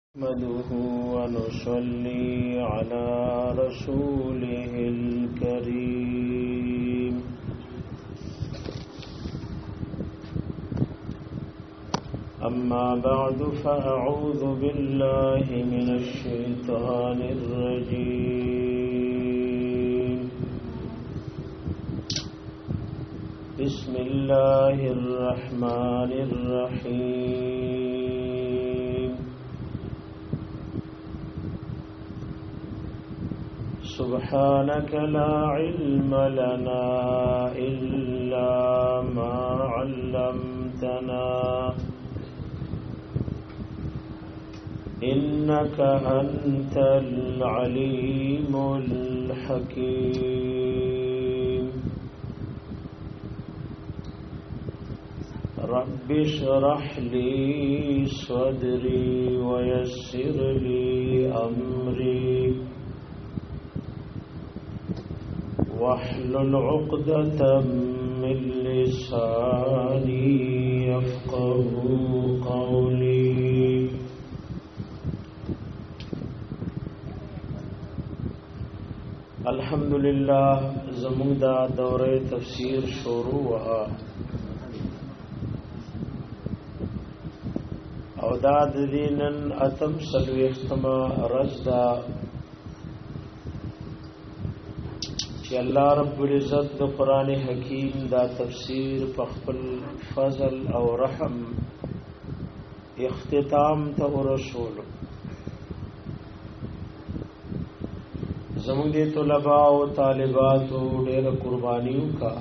نحمده ونصلي على رسوله الكريم أما بعد فأعوذ بالله من الشيطان الرجيم بسم الله الرحمن الرحيم سبحانك لا علم لنا إلا ما علمتنا إنك أنت العليم الحكيم رب اشرح لي صدري ويسر لي أمري واحلل عقدة من لساني يفقهوا قولي الحمدللہ زمون دا دوره تفسیر شروع وا او دا دینن اتم سلوی اختما رزدا چې الله رب العزت د قران حکیم دا تفسیر په خپل فضل او رحم اختتام ته ورسول زمونږ د طلباء او طالباتو ډېر قربانیو کا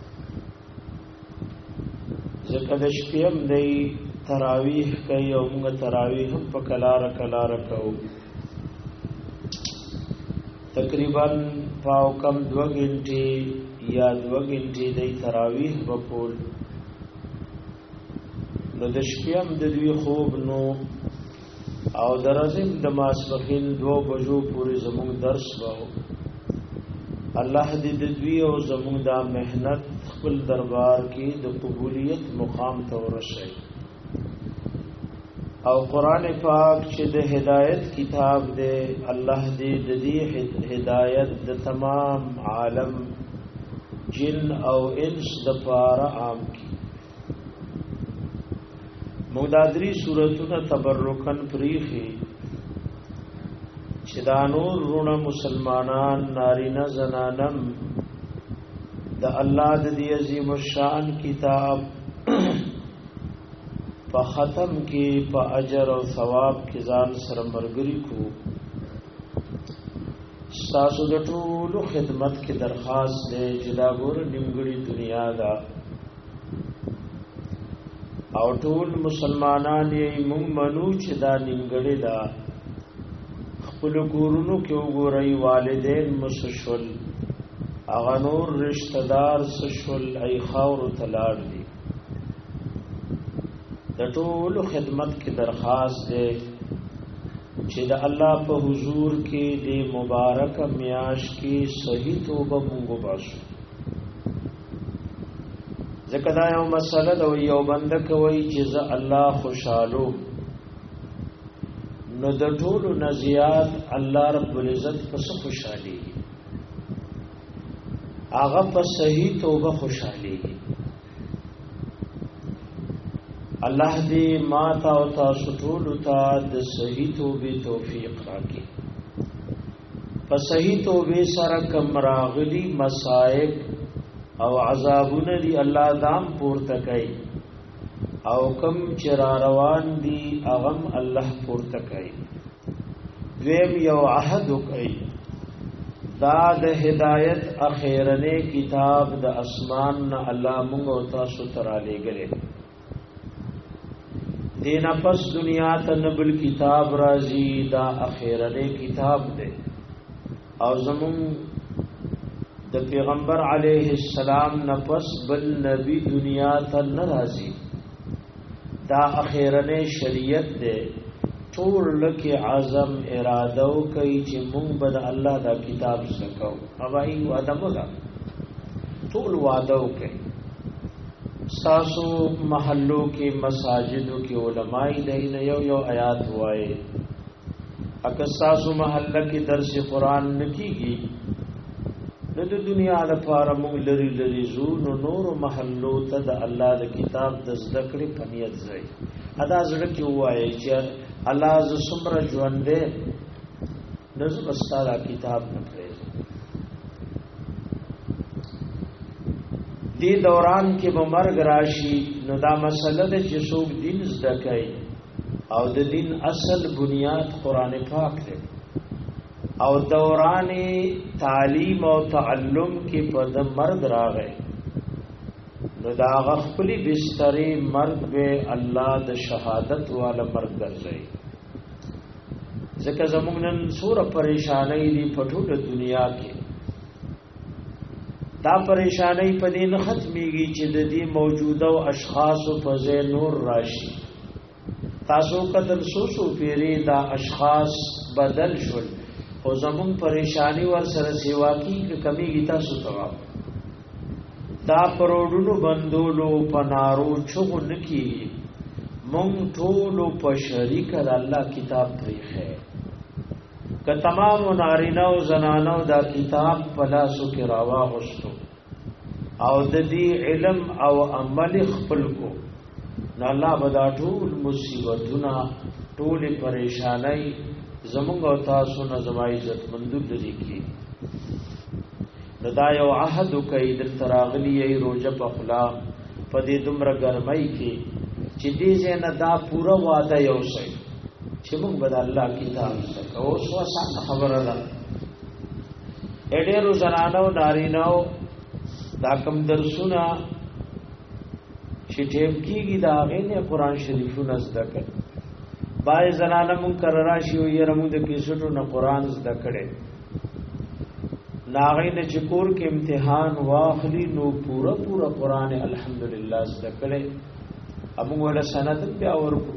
ځکه د شپې هم دی تراویح کوي او موږ تراویح هم په کلاره کوو تقریبا پاو کم 2 غنټې یا 2 غنټې د تراویح وکول نو د شپې هم د دوی خوب نو او درځم د ماسپخین 2 بجو پورې زموږ درس وو الله دې د دوی او زموږ د مهنت خپل دربار کې د قبولیت مقام ته ورسوي او قران پاک چې د هدایت کتاب دی الله دې د دې هدایت د تمام عالم جن او انس د پاره عام کی مودادری سورتونه تبرکن پریخي چې دا نور رونه مسلمانان نارینه زنانم د الله د دې عظیم الشان کتاب په ختم کې په اجر او ثواب کې ځان سره مرګري کو تاسو د ټول خدمت کې درخواست دی چې دا ګور نیمګړي دنیا دا او ټول مسلمانان یې موږ منو چې دا نیمګړي دا خپل کورونو کې وګورئ والدین مسشل اغه نور رشتہ دار سشل ای خاور تلاړ دي د ټول خدمت کې درخواست دی چې د الله په حضور کې د مبارک میاش کې صحیح توبه مونږ وباسو ځکه دا یو مسله ده یو بنده کوي چې زه الله خوشاله نو د ټول نزيات الله رب العزت پس خوشالي هغه په صحیح توبه خوشالي الله دې ما تا او تاسو ټول ته د صحیح توبې توفیق راکړي په صحیح توبې سره کم راغلي مصائب او عذابونه دی الله دام پورته کوي او کم چر روان دی اغم الله پورته کوي دویم یو عهد کوي دا د هدایت اخیرنه کتاب د اسمان نه الله موږ او تاسو ته را لېږلی دین پس دنیا ته نبل کتاب راځي دا اخیرنه کتاب دی او زمون د پیغمبر علیه السلام نفس بل نبی دنیا ته ناراضي دا اخیرنه شریعت ده ټول لکه اعظم اراده کوي چې مونږ به الله دا کتاب سکو اوای وعده مګه ټول وعده کوي ساسو محلو کې مساجدو کې علماء دین یو آیات وایي اکستاسو محله کې درس قرآن نکیږي نو د دنیا لپاره موږ لري لري زو نو نور محلو ته د الله د کتاب د زده کړې په نیت ځای ادا زړه کې وایي چې الله ز څومره ژوند دې نو بستاره کتاب نه پرې دی دوران کې به مرګ راشي نو دا مسله د چې څوک دین زده کوي او د دین اصل بنیاد قران پاک دی او دوران تعلیم او تعلم کې په د مرګ راغی نو دا غفلی بسترې مرګ به الله د شهادت والا مرګ ګرځي ځکه زموږ نن سوره پریشانای دي په ټوله دنیا کې دا پریشانای په دې نه ختميږي چې د دې موجوده او اشخاص په ځای نور راشي تاسو قتل سوسو پیری دا اشخاص بدل شول او زمون پریشانی ور سره سیوا کی کمیږي تاسو ته دا پروډونو بندولو پنارو چغو نکی مونږ ټول په شریک الله کتاب پریخه که تمام نارینه او زنانو دا کتاب پلاسو کې راوا غوښتو او د دې علم او عمل خپل کو نو الله بدا ټول مصیبتونه ټول پریشانای زمونږ او تاسو نه زما عزت مندو لري کی ندا یو عهد کوي د تراغلی ای روزه په خلا په دې دومره ګرمۍ کې چې دې نه دا پورا وعده یو شي چې موږ به الله کتاب څخه او څه خبره ده اډېرو زنانو نارینهو دا کم درسونه چې ټیم کېږي دا غینه قران شریفونه زده کړي بای زنانه مون کررا شي او یې رمو د کیسټو نه قران زده کړي ناغې نه چکور کې امتحان واخلي نو پورا قران الحمدلله زده کړي ابو ولا سند بیا ورکو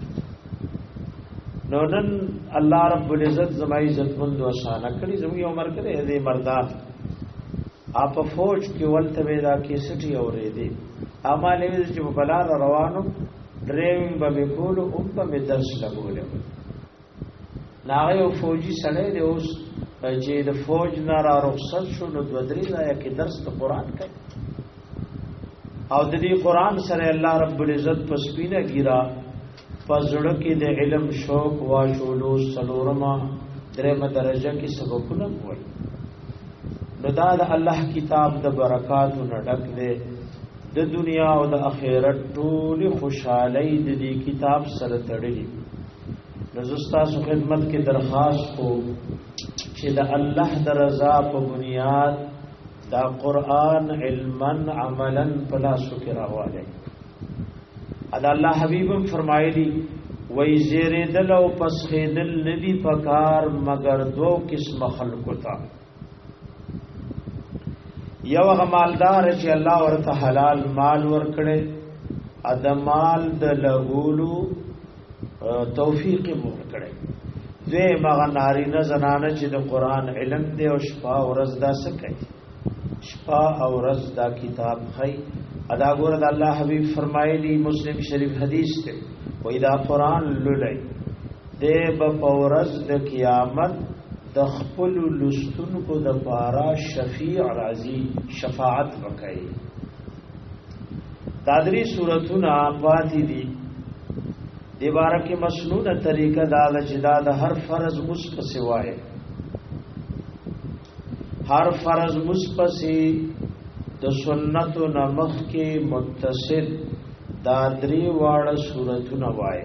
نو نن الله رب العزت زما عزت مند او شان کړي زمو یو عمر کړي دې مردان اپ فوج کې ولته ودا کیسټي اورې دي اماله دې چې په بلار روانو ډرایوینګ به کول او په درس لګول ناغه یو فوجي سړی دی اوس چې د فوج نه را رخصت شو نو دوه درې ځای کې درس د قران کوي او د دې قران سره الله رب العزت په سپینه ګیرا پزړه کې د علم شوق واشولو سلورما درېمه درجه کې سبقونه کوي نو دا د الله کتاب د برکاتو نه ډک دی د دنیا او د آخرت ټول خوشحالي د دې کتاب سره تړلې نزستا سو خدمت کې درخواست کو چې د الله د رضا په بنیاد دا قران علما عملا پلاسو کې راواله ادا الله حبیبم فرمایلی وای زیره دل او پس خیدل ندی پکار مگر دو قسم خلق تا یو غمالدار چې الله ورته حلال مال ورکړي ادمال د لغولو توفیق ورکړي زه مغه نارینه زنانه چې د قران علم دی او شپه ورځ دا سکي شپه او ورځ دا کتاب خي ادا ګور د الله حبيب فرمایلی مسلم شریف حدیث ته وای دا قران لولای دی په ورځ د قیامت د خپل لستونکو د پارا شفیع راضی شفاعت وکړي دادری سورتونه پاتې دي دی بارکه مسنونه طریقه دا چې دا د هر فرض مصف سوای هر فرض مصفسی د سنت نمخ کې متصل دادری واړه سورتونه وای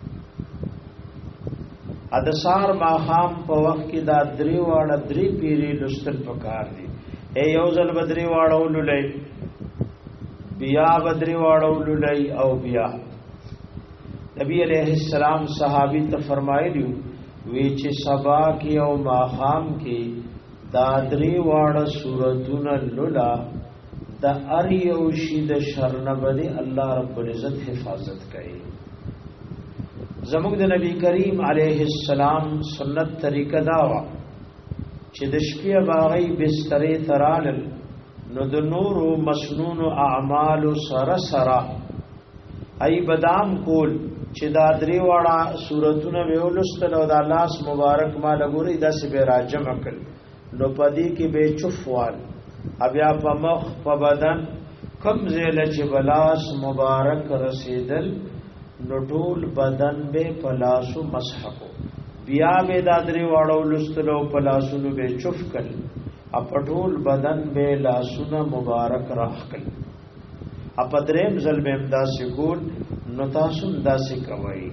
ادسار ماخام په وخت کې دا درې واړه درې پیری لستل پکار دي اے یو ځل بدري واړه ولولای بیا بدري واړه ولولای او بیا نبی علیہ السلام صحابی ته فرمایلی وی چې سبا کې او ماخام کې دا درې واړه سورتونه لولا د ار یو شی د شرنبدي الله رب العزت حفاظت کوي زموږ د نبی کریم علیه السلام سنت طریقه دا وا چې د شپې باغی بسترې ترال نو د نور او مسنون اعمال سره سره ای بدام کول چې دا درې واړه سورتونه ویولستل او د الله مبارک ما لګوري داسې به راجم کړ نو پدې کې به چفوال بیا په مخ په بدن کم زیل چې بلاس مبارک رسیدل نو ټول بدن به پلاسو مسح کو بیا به دا درې واړه ولستل او پلاسونو به چف کړ اپټول بدن به لاسونه مبارک راخ کړ اپدریم ظلم امدا سکول نو تاسو داسې کوي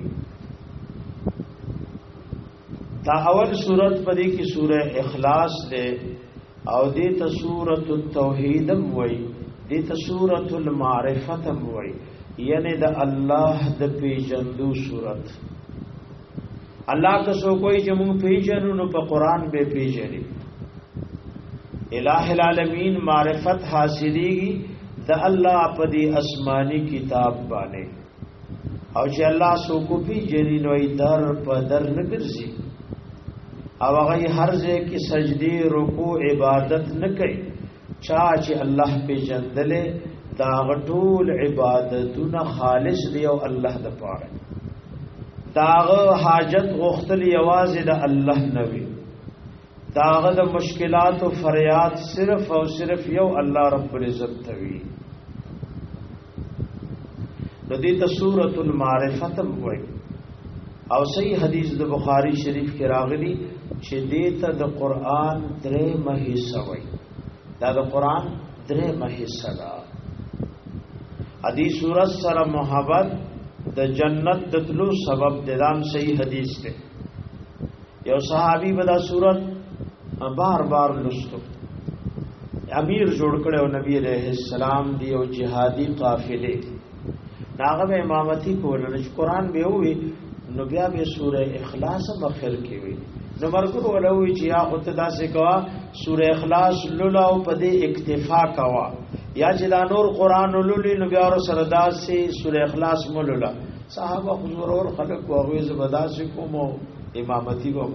دا اول سورت پدې کې سوره اخلاص ده او دې ته سورۃ التوحید وای دې ته سورۃ المعرفت وای یعنی د الله د پیژندو سورت الله که سو کوئی چې موږ پیژنو نو په قران به پیژنې الہ العالمین معرفت حاصلېږي د الله په دې آسمانی کتاب باندې او چې الله سو کو پیژنې نو در په در نه ګرځي او هغه هر ځای کې سجدي رکوع عبادت نه کوي چا چې الله پیژندلې دا غټول عبادتونه خالص دی او الله د پاره داغه حاجت غختل یوازې د الله نوي داغه د مشکلات او فریاد صرف او صرف یو الله رب العزت توي د دې ته سورۃ المعرفت وایي او صحیح حدیث د بخاری شریف کې راغلی چې دې ته د قران درې حصہ وایي دا د قران درې حصہ ده حدیث سورۃ سره محبت د جنت دتلو سبب ددام صحیح حدیث ته یو صحابي بدا سورۃ بار بار لستو امیر جوړ کړو نبی علیہ السلام دی او جهادي قافله داغه امامتی کول نو قرآن به وي نو بیا به سوره اخلاص مخر کې وي نو مرګو ولوي چې یا خدای سے کوا سوره اخلاص لولا او پدې اکتفا کوا یا چې دا نور قرآن لولي نو بیا ور سره داسې سوره اخلاص مولولا صحابه حضور اور خلق واغوي زبردست کوم امامتی کوم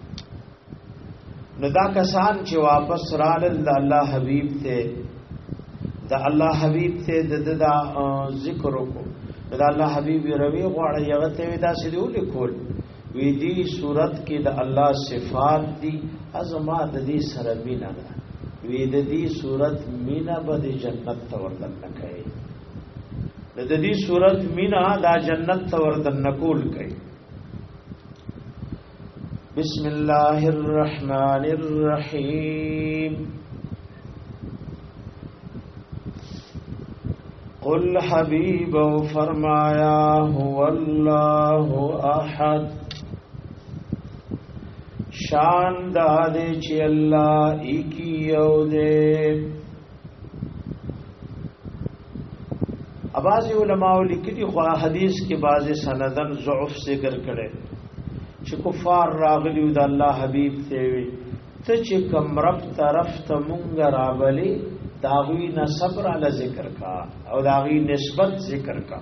نو دا کسان چې واپس رال الله حبیب ته دا الله حبیب ته د ذکر وکړو دا الله حبیب روي غواړي هغه ته دا سړي ولیکول وی دي صورت کې د الله صفات دي ازما د دې سره مینا وی د دې صورت مینا به د جنت ته وردن کوي د دې صورت مینا دا جنت ته وردن کول کوي بسم الله الرحمن الرحیم قل حبیب فرمایا هو اللہ احد شان دادے چی اللہ ایکی یو دے بعض علماء لکھتی خواہ حدیث کے بعض سندن ضعف ذکر کرے چی کفار راغلیو دا اللہ حبیب تیوی تا چی کم رب طرف تا منگ رابلی داغوی نسب را ذکر کا او داغوی نسبت ذکر کا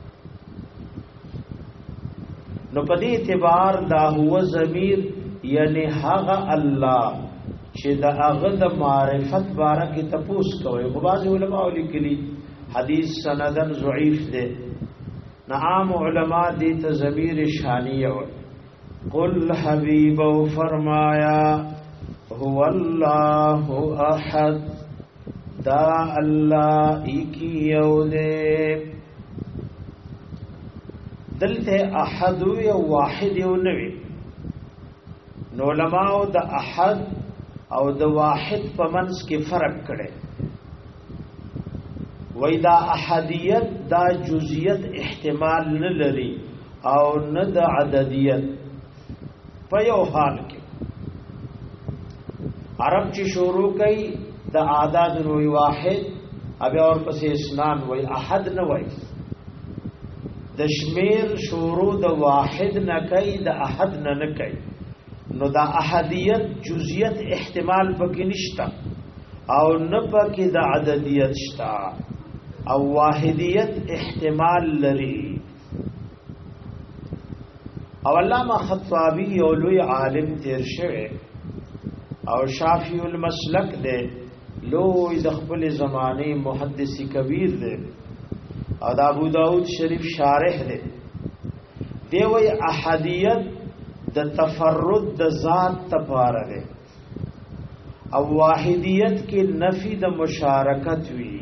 نو پدی اعتبار دا هو ضمیر یعنی هغه الله چې دا هغه د معرفت بارکه تپوس کوي خو بعض علماء لیکلي حدیث سندن ضعیف ده نعام علماء دي ته ضمیر شانیه و قل حبیب فرمایا هو الله احد دا اللہ ایکی یو دے دلتے احد یا واحد یو نوی نو علماء دا احد او دا واحد پا منس کی فرق کرے وی دا احدیت دا جزیت احتمال نلری او ند عددیت پا یو حال کی عرب چی شروع کئی دا اعداد نوی واحد ابی اور پس اسنان وی احد نوی دا شمیر شروع دا واحد نکی دا احد نکی نو دا احدیت جزیت احتمال پکی نشتا او نپکی دا عددیت شتا او واحدیت احتمال لری او علامہ خطابی اولوی عالم تیر شوه او شافی المسلک دے لوی د خپل زمانه محدث کبیر دی او دا ابو داود شریف شارح دی دی وی احدیت د تفرد د ذات تپاره دی او واحدیت کې نفی د مشارکت وی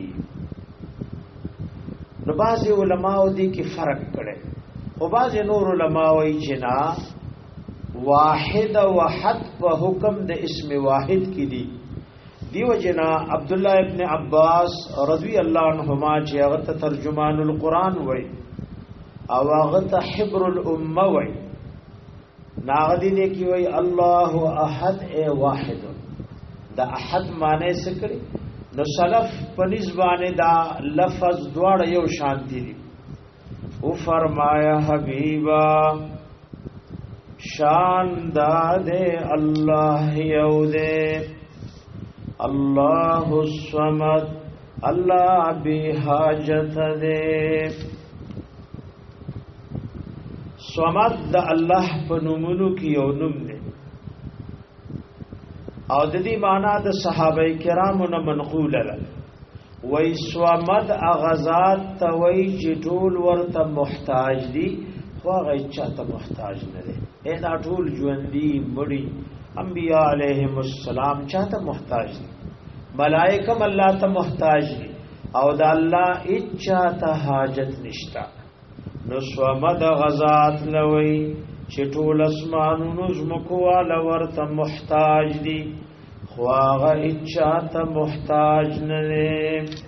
نو بعض علماء دی کې فرق کړي او بعض نور علماء وی چې نا واحد وحد په حکم د اسم واحد کې دی دیو جنا عبد الله ابن عباس رضی الله عنهما چې هغه ترجمان القرآن وای او هغه ته حبر الامه وای ناغدی دې کی وای الله احد ای واحد دا احد معنی سکړي نو سلف په نسبانه دا لفظ دواړه یو شان دي او فرمایا حبیبا شان داده الله یو دے الله الصمد الله بی حاجت دے صمد د الله په نومونو کې یو نوم دی او د دې معنا د صحابه کرامو نه منقول ده وای صمد اغزاد ته وای چې ټول ورته محتاج دي خو هغه چاته محتاج نه دي دا ټول ژوندۍ مړي انبیاء علیهم السلام چاته محتاج دي ملائکه الله ته محتاج دي او د الله اچاته حاجت نشتا نو صمد غزات لوي چې ټول اسمانونو زمکو والا ورته محتاج دي خو هغه اچاته محتاج نه دي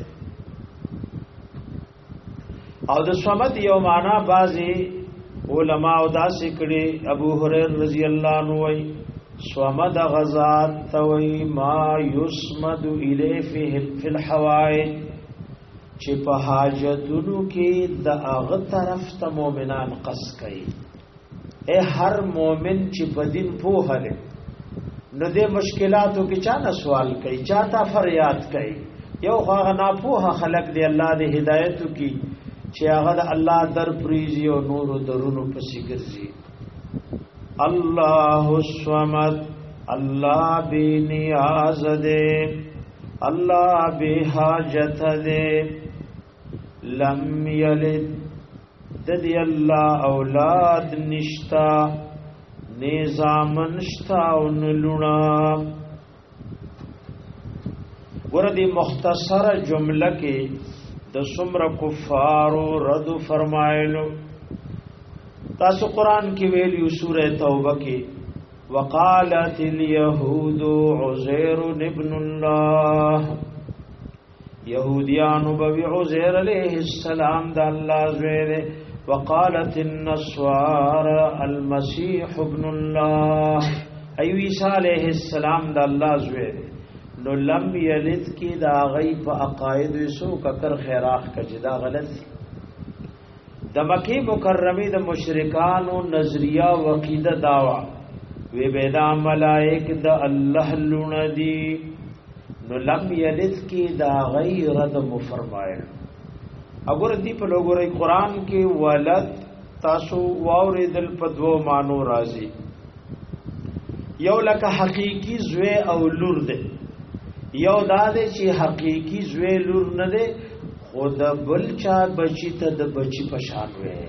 او د صمد یو معنا بازي علماء دا سکړي ابو هريره رضی الله عنه وای صمد غزات توي ما يسمد الیه فی الحوائج چې په حاجتونو کې د هغه طرف ته مؤمنان قص کوي اے هر مؤمن چې په دین پوهه لري نو د مشکلاتو کې چا نه سوال کوي چا ته فریاد کوي یو هغه ناپوهه خلق دی الله دې هدایت کی چې هغه د الله در پریزي او نور درونو پسې ګرځي الله الصمد الله بی نیاز دے الله بی حاجت دے لم یلد ددی الله اولاد نشتا نظام نشتا ونلونا وردی مختصر جمله کې د سمر کفارو رد فرمایلو تاسو قران کې ویلو سوره توبه کې وقالت اليهود عزير ابن الله يهوديان بوي عزير عليه السلام د الله زوی وقالت النصارى المسيح ابن الله ايو عيسى عليه السلام د الله زوی نو لم یلد کی دا غی په عقاید سو ککر خیراخ کجدا غلط د مکی مکرمه د مشرکانو نظریه و عقیده داوا وی بیدا ملائک د الله لون دی نو لم یلد کی دا غی رد مفرمایل اگر دی په لوګوري قران کې ولد تاسو واوریدل په دوه مانو راځي یو لکه حقیقی زوی او لور ده یو داده چې حقیقی زوی لور نه ده خود بل چا بچی ته د بچی پشان وي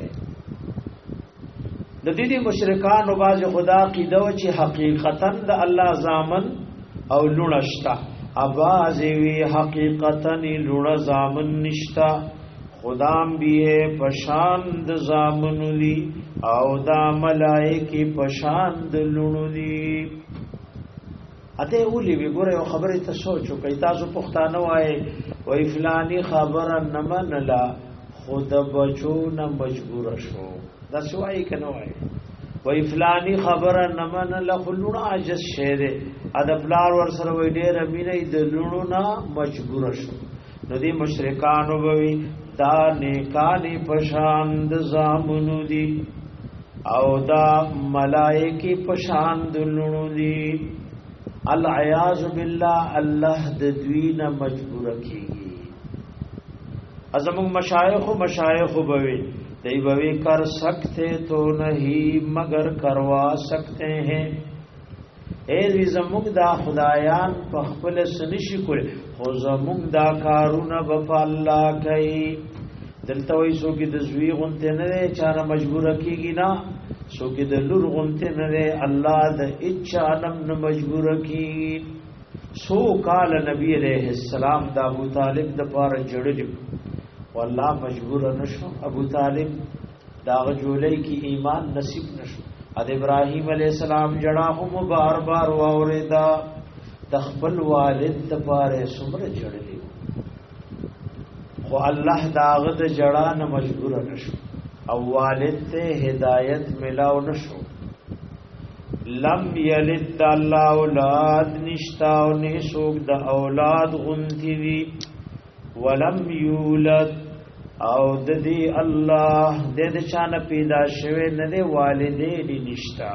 د دې مشرکان او باز خدا عقیده و چې حقیقتا د الله زامن او لونشتا اباز وی حقیقتا لون زامن نشتا خدام بیه پشان د زامن لی او دا ملائکه پشان د لونو لی اته اولی وی ګوره یو خبره ته سوچو کای تاسو پښتانه وای وای فلانی خبره نه منلا خود بچو نه مجبور شو دا سوای کنه وای وای فلانی خبره نه منلا خلونه عجز شه ده ادبلار ور سره وای ډیر امینه د لونو نه مجبور شو نو دی مشرکانو وی دا نیکانی پشان د زامنو دی او دا ملائکی پشان د لونو دی العیاذ بالله الله د دوی نه مجبور کیږي ازم مشایخ بوي دی بوي کر سکتے تو نہیں مگر کروا سکتے ہیں اے زموږ دا خدایان په خپل سنشي کول خو زموږ دا کارونه په الله کوي دلته وای سو کې د زوی غونته نه چاره مجبور کیږي نه سو کې د لور غونته نه الله د اچانم نه مجبور کیږي سو قال نبی علیہ السلام د ابو طالب د پاره جړل والله مجبور نشو ابو طالب دا جولای کی ایمان نصیب نشو اد ابراهیم علیہ السلام جڑا هم بار بار واوریدا د خپل والد د پاره سمره جړلی خو الله داغه د جڑا نه مجبور نشو او والد ته هدایت ملاو نشو لم یلد الله اولاد نشتا او نه سوق د اولاد غنتی وی ولم یولد او د دې الله د دې شان پیدا شوه نه دی والدې نشتا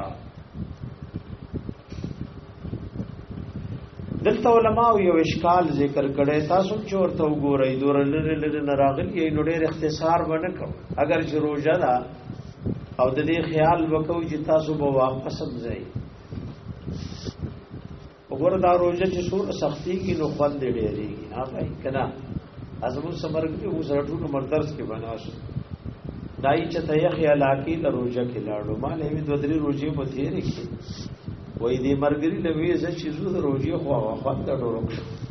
دلته علماء یو اشکال ذکر کړي تاسو چې ورته وګورئ دورلل نراغل یې نو ډېر اختصار باندې کو اگر چې روزه دا او د دې خیال وکاو چې تاسو به واپس ځئ وګوره دا روزه چې څور سختی کې نو خوند ډېرېږي ها بھائی کنا ازمو سمرګ کې وسرټو نو مردرس کې بناسو دای چې ته یې خیال کی د روزه کې لاړو مالې وی دوه درې روزي په تیرې کې وای دې مرګري لوي ز چې زو د روزي خو خوند ډورو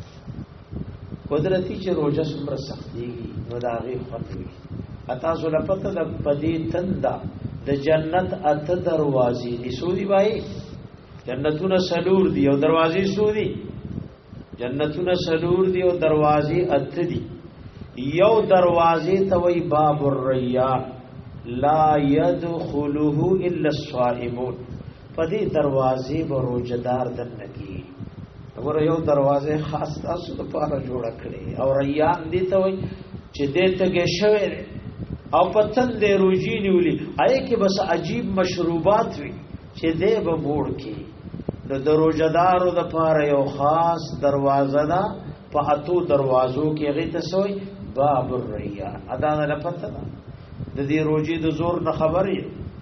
قدرتي چې روزه سمره سختيږي نو دا غي خوند وي اته زله پته د پدی تندا د جنت اته دروازې دي سودي وای جنتونه سلور دي او دروازې سودي جنتونه سلور دي او دروازې اته دي یو دروازې ته وای باب الریان لا يدخله الا الصائمون پدې دروازې به روزدار دنګي وګوره یو دروازه خاص تاسو لپاره جوړ کړي او ریان دي ته وای چې دې ته شوي او پتن دې روزي نیولي آی کې بس عجیب مشروبات وي چې دې به موړ کې د روزدارو د لپاره یو خاص دروازه ده په اتو دروازو کې هغه ته سوې باب الریان ادا نه پته ده د دې روزي د زور نه خبرې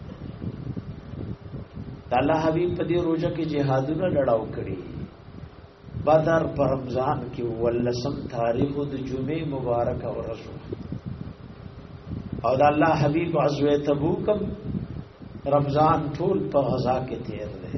الله حبیب په دې روزه کې جهادونه لړاو کړي بدر پر رمضان کې ولسم تاریخ د جمعې مبارک ورځ او د الله حبیب غزوه تبوک رمضان ټول په غزا کې تیر دی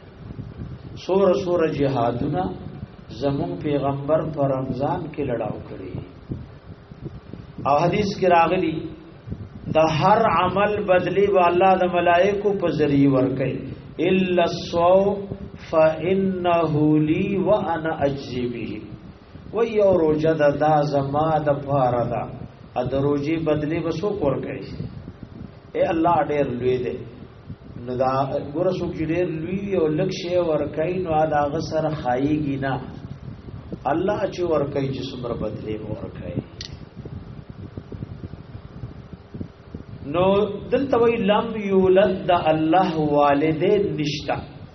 سور جهادونه زمون پیغمبر پر رمضان کې لړاو کړي او حدیث کې راغلي د هر عمل بدلی به الله د ملائکو په ذریعہ ورکړي الا الصوم فانه لي وانا اجزي به و یو روزه د زما د پاره ده ا د روزي بدلی وسو کور کوي اے الله ډېر لوی دی نو دا ګوره څوک ډېر لوی او لکشه ور کوي نو دا غسر خایيږي نه الله چې ور کوي چې څومره بدلی ور کوي نو دلته وی لم یولد الله والدین نشتا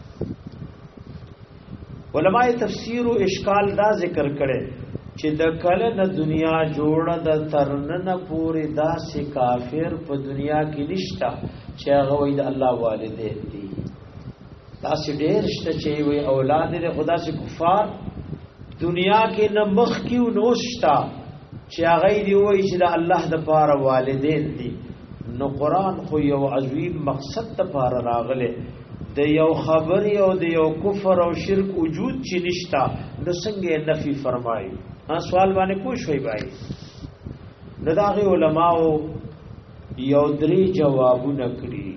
علماء تفسیر او اشکال دا ذکر کړي چې د کله د دنیا جوړه د ترنن پوری داسې کافر په دنیا کې نشتا چې هغه وی د الله والدین دي داسې ډېر شته چې وی اولاد د خدا سے کفار دنیا کې نه مخ کیو نوشتا چې هغه دی وی چې د الله د پاره والدین دي نو قران خو یو عظیم مقصد ته پار راغله د یو خبر او د یو کفر او شرک وجود چې نشتا نو څنګه نفي فرمایي سوال باندې پوښوي بھائی نو دا علماء یو درې جوابونه کړی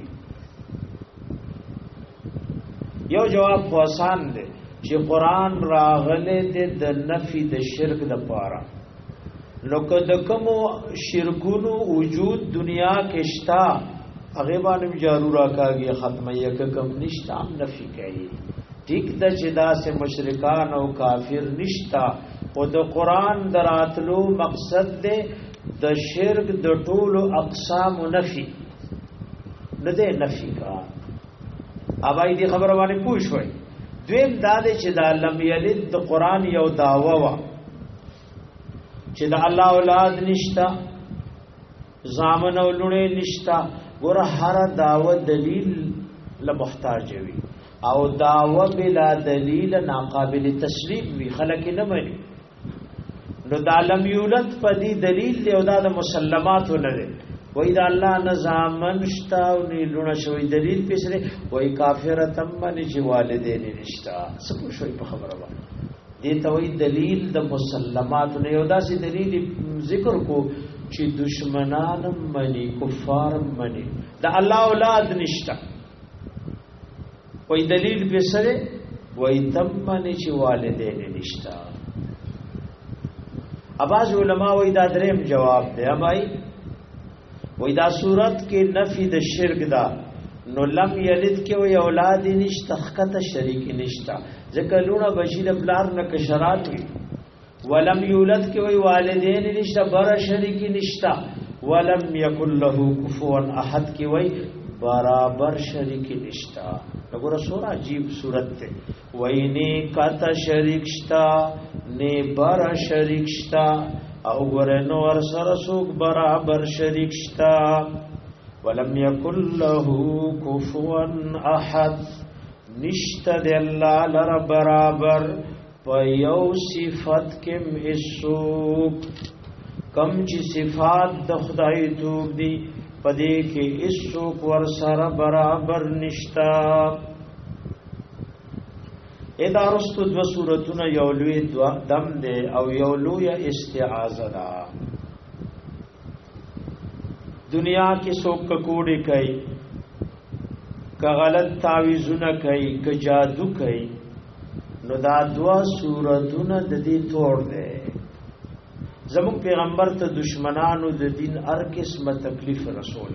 یو جواب خو آسان دی چې قران راغله د نفي د شرک د پاره نو کده کوم شرکونو وجود دنیا کې شتا هغه باندې جارو راکاږي ختمه یک کم نشتا نفي کوي ټیک د چې دا سه مشرکان او کافر نشتا او د قران دراتلو مقصد دی د شرک د ټولو اقسام نفي نه ده نفي کا اوبای دي خبره باندې پوښوي دویم دا دی چې د لم یلد د قران یو داوا وا چې د الله اولاد نشتا زامن او لونه نشتا ګوره هر داوا دلیل له محتاج وي او داوا بلا دلیل ناقابل تسلیم وي خلک نه مانی نو دا لم یولد په دې دلیل دی او دا د مسلماتو نه دی وای دا الله نظامن شتا او نه لونه شوی دلیل پیسره وای کافر تم باندې چې والدین نشتا څه شوی په خبره باندې دې ته وای دلیل د مسلماتو نه یو داسې دلیل ذکر کو چې دشمنان منی کفار منی دا الله اولاد نشتا وای دلیل پیسره وای تم باندې چې والدین نشتا اباظ علماء وای دا دریم جواب دی امای وای دا صورت کې نفی د شرک دا نو لم یلد کې وای اولاد نشته خطه شریک نشته ځکه لونه بشیر بلار نه کشرات وی ولم یولد کې وای والدین نشته بر شریک نشته ولم یکن له کفوا احد کې وای برابر شریک نشته وګوره سور عجیب صورت ته وای نه کته شریک شتا نه بر شریک شتا او ورنو ور سره سوق برابر شریک شتا ولم یکن له کفوا احد نشته د الله لر برابر په یو صفت کې هیڅوک کم چې صفات د خدای توب دي پدې کې هیڅوک ور سره برابر نشتا ادا رستو دو سورتونه یو لوی دم ده او یو لوی استعاذہ ده دنیا کې څوک کوډي کوي که غلط تعویذونه کوي که جادو کوي نو دا دوا سورتونه د دې توړ ده زموږ پیغمبر ته دشمنانو د دین هر قسمه تکلیف رسول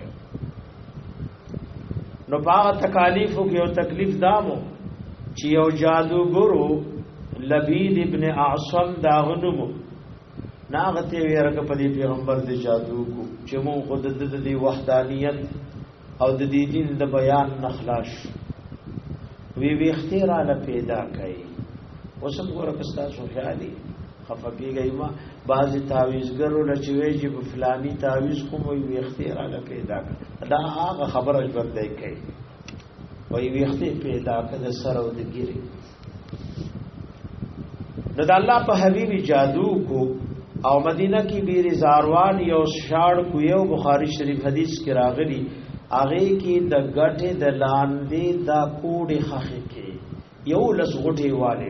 نو باغ تکالیفو کې یو تکلیف دامو چې یو جادوګرو لبید ابن اعصم دا غنمو ناغته ویرګه په دې پیغمبر د جادو کو چې مون خود د دې وحدانیت او د دې دین د بیان نخلاص وی اختیار پیدا کړي اوسم ګوره کستا سو خیالي خفقیږي ما بعضی تعویذګرو لچوي چې په فلانی تعویذ کوم وی اختیار پیدا کړي دا هغه خبره ژوندۍ کوي وی ویختی پیدا کده سر او دگیری نو دا اللہ پا حبیبی جادو کو او مدینہ کی بیر زاروان یو شاڑ کو یو بخاری شریف حدیث کی راغلی آغی کی دا گٹے دا لاندے دا کوڑی خاخی کے یو لس غٹے والے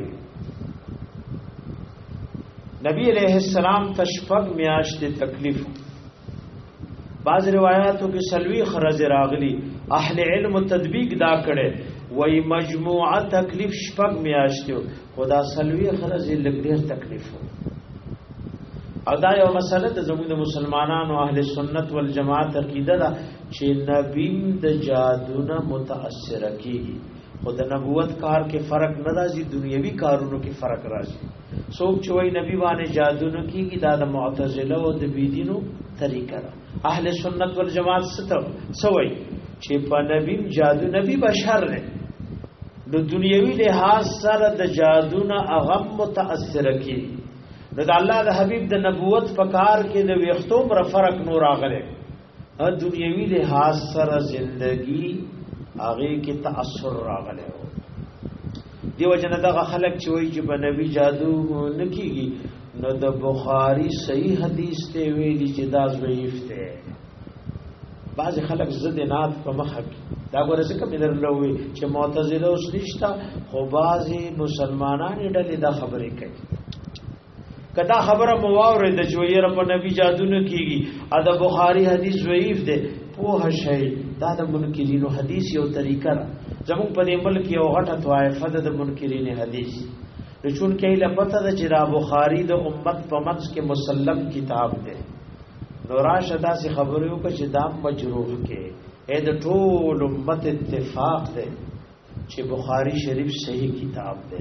نبی علیہ السلام تشفق میاشت تکلیف بعض روایاتوں کی سلوی خرج راغلی اهل علم تطبیق دا کړي وای مجموعه تکلیف شپږ میاشتو خدا سلوی خرز لګډیر تکلیف او دا یو مسله د زموږ د مسلمانانو اهل سنت والجماعت عقیده ده چې نبی د جادو نه متاثر کیږي خود نبوت کار کې فرق نه راځي دنیوي کارونو کې فرق راځي څوک چې وای نبی باندې جادو نه کیږي دا د معتزله او د بيدینو طریقه ده اهل سنت والجماعت سوي چې په نبی جادو نبی بشر نه د دنیوي لحاظ سره د جادو نه اغم متاثر کی نو د الله د حبیب د نبوت په کار کې د ویختو پر فرق نور راغله ا دنیوي لحاظ سره زندگی هغه کې تاثر راغله دیو جن دغه خلک چې وایي چې په نبی جادو نه کیږي نو د بخاری صحیح حدیث ته ویلي چې دا ضعیف دی بعض خلک زدنات په مخه دا ګوره څنګه بدرلوي چې معتزله اوس نشتا خو بعضی مسلمانانو ډلې دا خبرې کوي کدا خبره مواورې د جوړې په نبی جادو نه کیږي ا د بخاری حدیث ضعیف دی په شی دا د منکرینو حدیث یو طریقه زموږ په دې ملک یو غټه طائفه د منکرین حدیث د چون کې لپته د چې بخاری د امت په منځ کې مسلم کتاب دی نو راشدا سی خبرو کو چې دا مجروح کې اې د ټول امت اتفاق ده چې بخاری شریف صحیح کتاب ده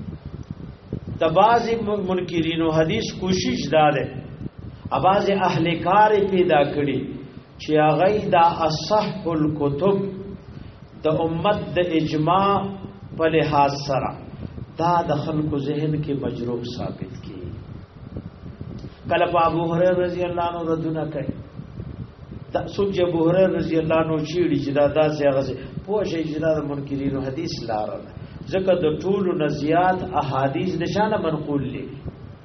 تبازی منکرین حدیث کوشش داله اباز اهل کار پیدا کړي چې هغه دا اصح الکتب د امت د اجماع په لحاظ سره دا د خلکو ذهن کې مجروح ثابت کی کله ابو هريره رضی الله عنه ردونه کوي دا سوچ ابو هريره رضی الله عنه چیړي چې دا داسې هغه پوه شي چې دا منکرین حدیث لار ځکه د ټولو نزيات احادیث نشانه منقول دي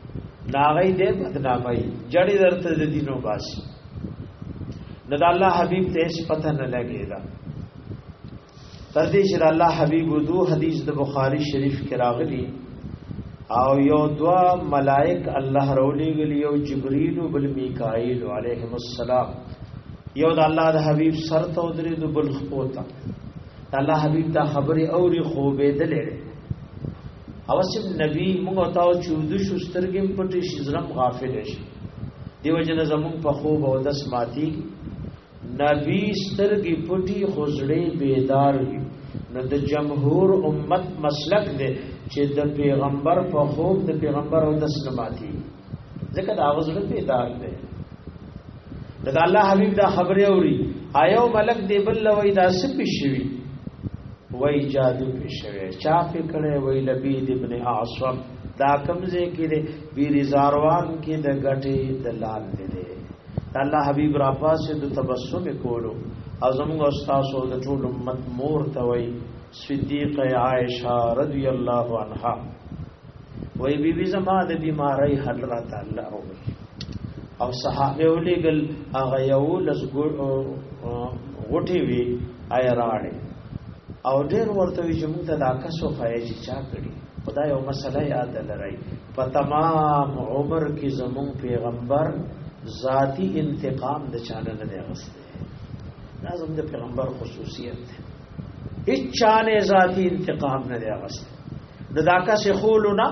ناغی دې بدنامي جړې درته د دینو باسي نو د الله حبيب ته هیڅ پته نه لګیدا تر دې چې الله حبيب دو حدیث د بخاری شریف کې راغلی او یو دوا ملائک الله رولي غلی یو جبريل او بل میکائیل علیهم السلام یو د الله د حبيب سر ته درې د بل خپوتا الله حبيب دا خبره اوري خوبې دلې اوسم نبی موږ تاو چود شسترګم پټي شزرم غافل شي دیو جن زمون په خوب او دس ماتي نبی سترګي پټي خوزړې بیدار وي نو د جمهور امت مسلک دی چې د پیغمبر په خوب د پیغمبر او دس نماتي ځکه دا غزړه بیدار دی دا الله حبيب دا خبره اوري آیو ملک دی بل وای دا سپی شوی وای جادو پېښوي چا پکړه وای لبید ابن اعصم دا کمزه کې دی بیر زاروان کې د غټي دلال دی الله حبيب را پاسه د تبسم کولو اعظم استاد او د ټول امت مور ته وای صدیقه عائشہ رضی الله عنها وای بیبي زما د بیماری حضرت الله او صحابه ولېګل هغه یو لس غټي وی ایراړي او ډېر ورته وی چې موږ ته دا کسو فایج چا کړی خدای یو مسله یاد لرای په تمام عمر کې زمون پیغمبر ذاتی انتقام د چانه نه غسته لازم د پیغمبر خصوصیت ده هیڅ چانه ذاتی انتقام نه غسته دا کسه خولنا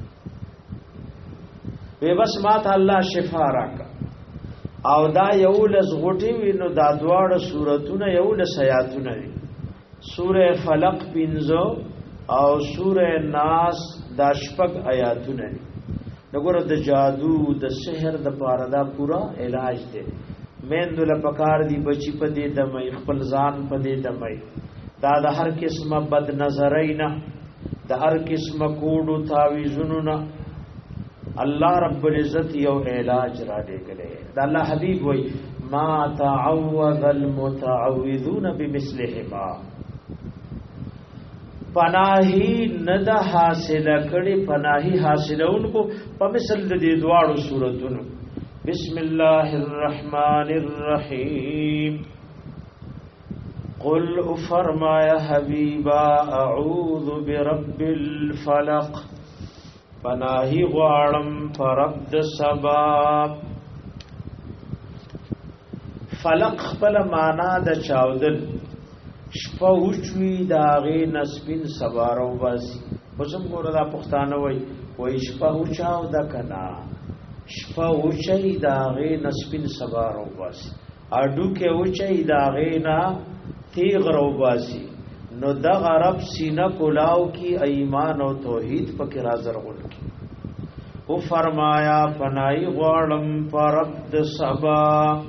وی بس ماته الله شفا راکا او دا یو لز غټي وینو دا دواړه سوراتونه یو لس آیاتونه دي سوره فلق پنځو او سوره ناس دا شپږ آیاتونه دي وګوره د جادو د سحر د پاره دا پورا علاج دی میندل پکار دی بچی په دې دمای خپل ځان په دې دمای دا د هر قسمه بد نظرینا د هر قسمه کوډو تعویذونو نه الله رب العزت یو علاج را لګلې دا الله حبیب وای ما تعوذ المتعوذون بمثلهما پناهی ند حاصل کړي پناهی حاصلونکو په مثل د دې دواړو سوراتونو بسم الله الرحمن الرحیم قل فرمایا حبیبا اعوذ برب الفلق پناهی غواړم فرب د سبا فلق خپل معنا د چاودل شپه اوچوي داغه نسبین سبارو باسي وسم ګور دا پښتانه وای شپه اوچاو د کنا شپه اوچي داغه نسبین سبارو باسي اډو کې اوچي داغه نا تیغ رو باسي نو د غرب سینه کولاو کی ایمان او توحید پکې رازرغون کی او فرمایا پنای غړم پرب د سبا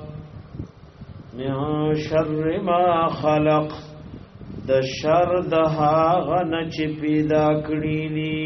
من شر ما خلق د شر د هغه نه چې پیدا کړی دي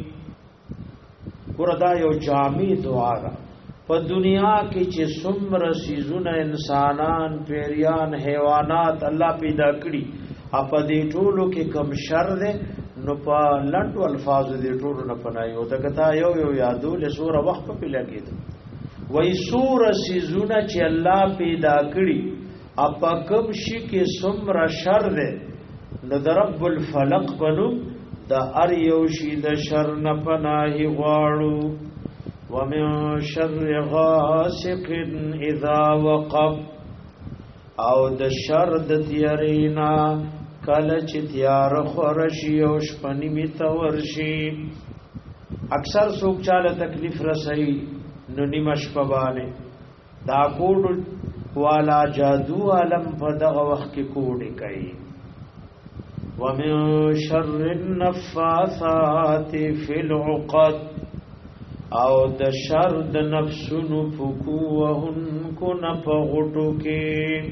ګوردا یو جامع دعا ده په دنیا کې چې څومره سيزونه انسانان پیریان حیوانات الله پیدا کړی اپا دې ټولو کې کم شر ده نو په لټو الفاظ دې ټولو نه پنایو دغه یو یادو له سوره وخت په لګید وای سوره سيزونه چې الله پیدا کړی اپا کم شي کې څومره شر ده نو د رب الفلق بنو د ار یو شي د شر نه پناهي غواړو ومن شر غاسق اذا وقب او د شر د تیارینا کله چې تیار خورشي او شپنی می تورشي اکثر څوک چاله تکلیف رسي نو نیمه شپه باندې دا کوډ والا جادو عالم په دغه وخت کې کوډي کوي ومن شر النفاثات في العقد او د شر د نفسونو فکوهن کو نپغټو کې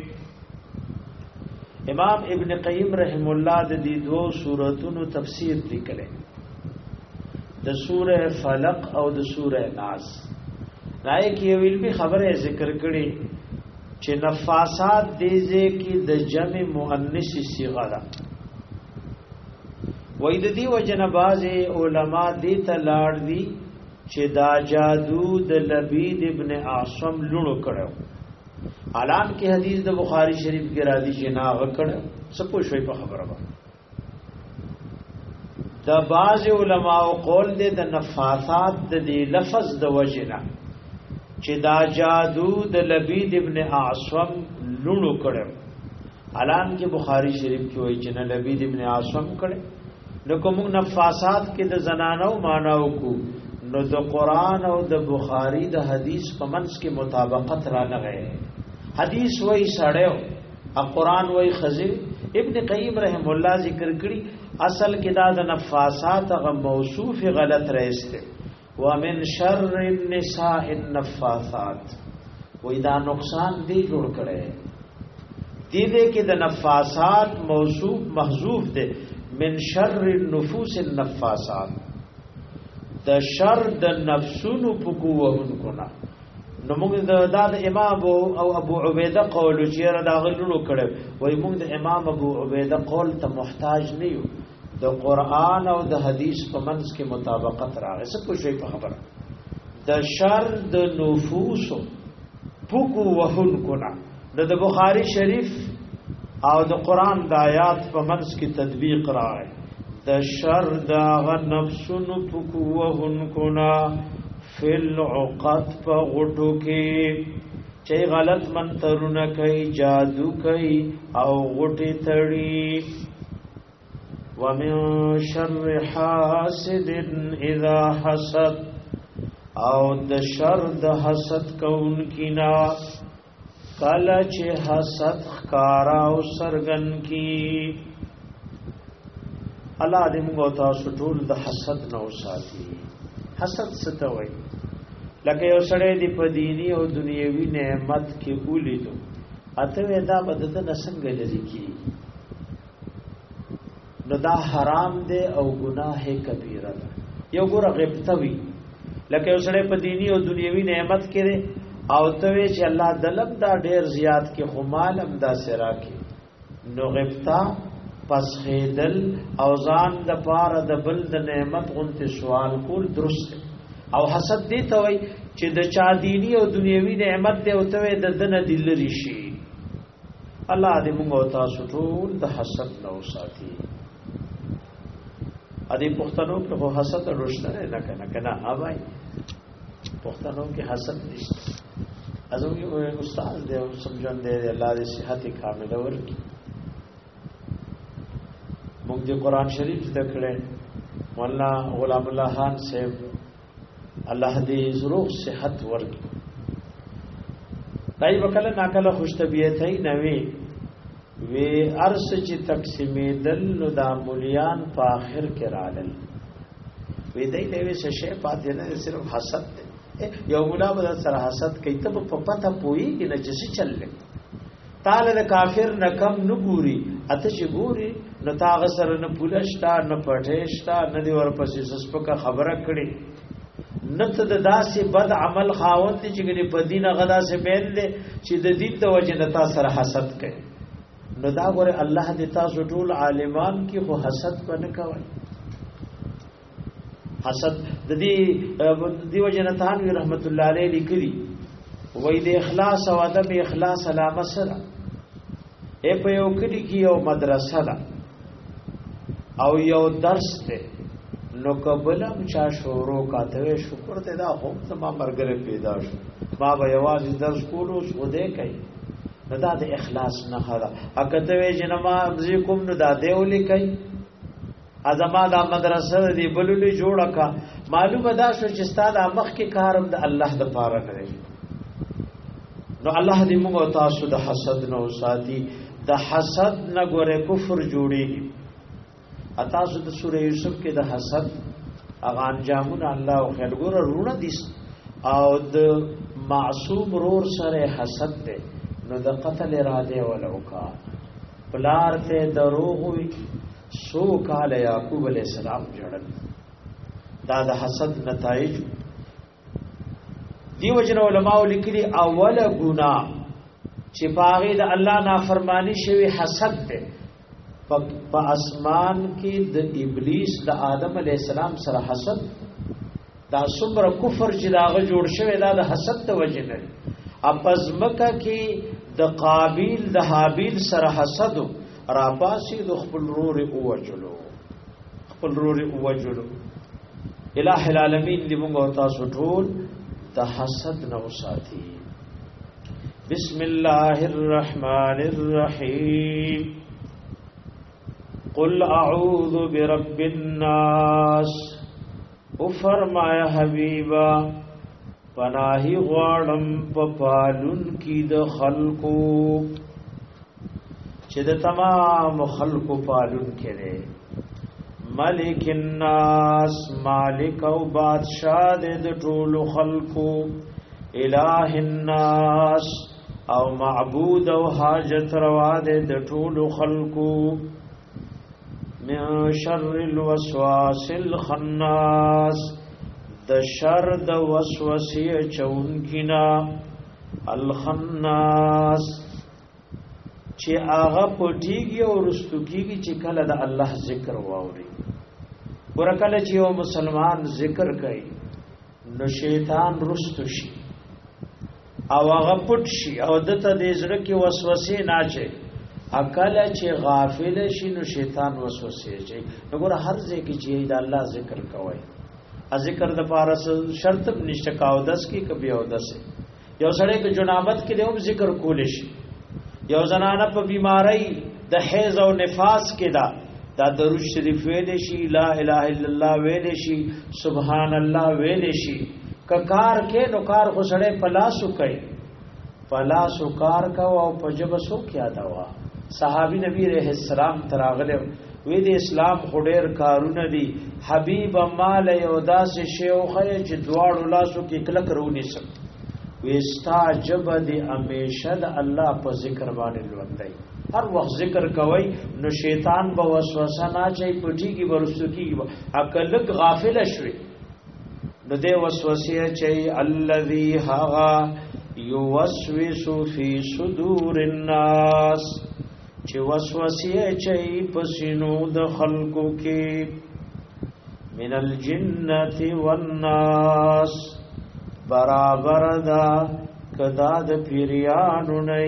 امام ابن قیم رحم الله د دې دوه سوراتونو تفسیر لیکلی د سوره فلق او د سوره ناس راي کې علمي خبره ذکر کړي چې نفاسات دیزه کې د جمع مؤنث صيغه ده وې د دې وجنه باز علماء دې ته لاړ دي چې دا جادو د لبید ابن اعصم لونو کړو اعلان کې حدیث د بخاری شریف کې راځي چې نا غکړو سپو شوي په خبره باندې د بعض علماء قول دې د نفاثات د دې لفظ د وجنه چې دا جادو د لبید ابن اعصم لونو کړو اعلان کې بخاری شریف کې وایي چې نه لبید ابن اعصم کړو نو کوم نفاثات کې د زنانو معناو کو نو د قران او د بخاری د حدیث په منځ کې مطابقت را لغې حدیث وایي سړیو او قران وایي خزر ابن قیم رحم الله ذکر کړي اصل کې دا د نفاثات غ موصوف غلط رئیسته ومن شر النساء النفاثات وې دا نقصان دی جوړ کړي دې کې د نفاثات موصوف محذوف دی من شر النفوس النفاثات د شر د نفسونو پکوهونکو نه نو موږ د امام او ابو عبیده قول چې دا غلونو کړو وای موږ د امام ابو عبیده قول ته محتاج نه یو د قران او د حدیث په منځ کې مطابقت راغی څه پوښي په خبره د شر د نفوس پکوهونکو نه د بخاری شریف او د قران د آیات په منځ کې تطبیق راغی د شر دا غ نفسونو پکوهونکو نه فل عقد په غټو کې چې غلط منترونه کوي جادو کوي او غټي تړي ومن شر حاسد اذا حسد او د شر د حسد کوونکی نا کله چې حسد ښکارا او سرګن کی الله دې موږ تاسو ټول د حسد نه وساتي حسد څه ته وایي لکه یو سړی دی په دینی او دنیوي نعمت کې ولیدو اته دا بدته نسنګ لري کی نو دا حرام دی او گناه کبیره ده یو ګره غبطوي لکه یو سړی په دینی او دنیوي نعمت کې او ته چې الله دلم دا ډیر زیات کې خمالم دا سرا کې نو غبطا پس خیدل او ځان د پاره د بل د نعمت غونته سوال کول درست او حسد دی ته وای چې د چا دینی او دنیوي نعمت دی او ته د دنه دل ریشي الله دې موږ او تاسو ټول د حسد نو ساتي ا دې پښتنو په حسد روشنه نه کنه اوبای پښتنو کې حسد نشته ازو یو استاد دی او سمجھان دی الله دې صحت کامله ورکړي موږ د قران شریف زده کړل مولانا غلام الله خان صاحب الله دې زروغ صحت ورکړي دای وکړه ناکله خوش طبيعت هي نوې وی ارس چې تقسیمې دل نو د مولیان په اخر کې رالل وی دای له څه شی پاتې نه صرف حسد دی یو مولا به سره حسد کوي ته په پته پوي کې نه چې چلل تعالی د کافر نه کم نه ګوري اته چې ګوري نو تاغ سره نه پولشتا نه پټېشتا نه دی ورپسې سپکه خبره کړي نته د داسې بد عمل خاوند چې ګني په دینه غدا سے بیل دي چې د دین د وجه نه تا سره حسد کوي نو دا ګوره الله دې تاسو ټول عالمان کې خو حسد نه کوي حسد د دې وجه نه تانوی رحمت الله علیه لیکلي وای د اخلاص او ادب اخلاص علامه سره په یو کلی کې یو مدرسه ده او یو درس ده نو قبلم چا شورو کاته شکر ته دا هم زما مرګره پیدا شو ما به یوازې درس کولو څو دې کوي نو دا د اخلاص نه خلا اګه ته جنما کوم نو دا دیولې کوي ازما دا مدرسه دی بلولې جوړه کا معلومه دا شو چې ستاد مخ کې کارم د الله د پاره نه نو الله دې موږ تاسو د حسد نو ساتي د حسد نه ګوره کفر جوړيږي تاسو د سوره یوسف کې د حسد اغه انجامونه الله او خیر ګوره رونه دي او د معصوم رور سره حسد ده نو د قتل اراده ولوکا بلار ته دروغ وي سو کال یعقوب علیہ السلام جوړل دا د حسد نتایج دیو جن علماء لیکلي اوله ګناه چې پاغي د الله نافرمانی شوی حسد ده په اسمان کې د ابلیس د آدم علیہ السلام سره حسد دا څومره کفر چې داغه جوړ شوی دا د حسد ته وجه نه اپس مکه کې د قابیل د حابیل سره حسد را پاسې د خپل رور اوجلو الہ العالمین دې موږ او تاسو ټول د حسد نه وساتي. بسم الله الرحمن الرحیم قل اعوذ برب الناس او فرمایا حبیبا پناہی غواړم په پالون کې د خلقو چې د تمام خلقو پالون کړي ملک الناس مالک او بادشاہ د ټول خلقو الہ الناس او معبود او حاجت روا د ټول خلقو من شر الوسواس الخناس د شر د وسوسې چونکینا الخناس چې هغه پټیږي او رستو کیږي چې کله د الله ذکر واوري ورکله چې یو مسلمان ذکر کوي نو شیطان رستو شي او هغه پټ شي او دته د زړه کې وسوسې نه اچي اکل چې غافل شي نو شیطان وسوسه شي وګوره هر ځای کې چې د الله ذکر کوي ا ذکر د پارس شرط نشته کاو دس کې کبي او دس یو سړی په جنابت کې دیوم ذکر کول شي یو زنانه په بیماری د حیض او نفاس کې دا درود شریف ویل شي لا اله الا الله ویل شي سبحان الله ویل شي ککار کې نو کار خو سړی پلاسو کوي پلاسو کار کو او پجب سو کیا دوا صحابی نبی علیہ السلام تراغله وی د اسلام خډیر کارونه دي حبیب مال یو داس شیوخه چې دواړو لاسو کې کلک رونی سم وستا جب دی همیشه د الله په ذکر باندې لوندای هر وخت ذکر کوي نو شیطان به وسوسه نه چي پټي کی ورستو کی عقل غافل شوي نو دې وسوسه چي الذي هغا يوسوس في صدور الناس چې وسوسه چي پسینو د خلقو کې من الجنه والناس برابر دا کدا د پیریانو نه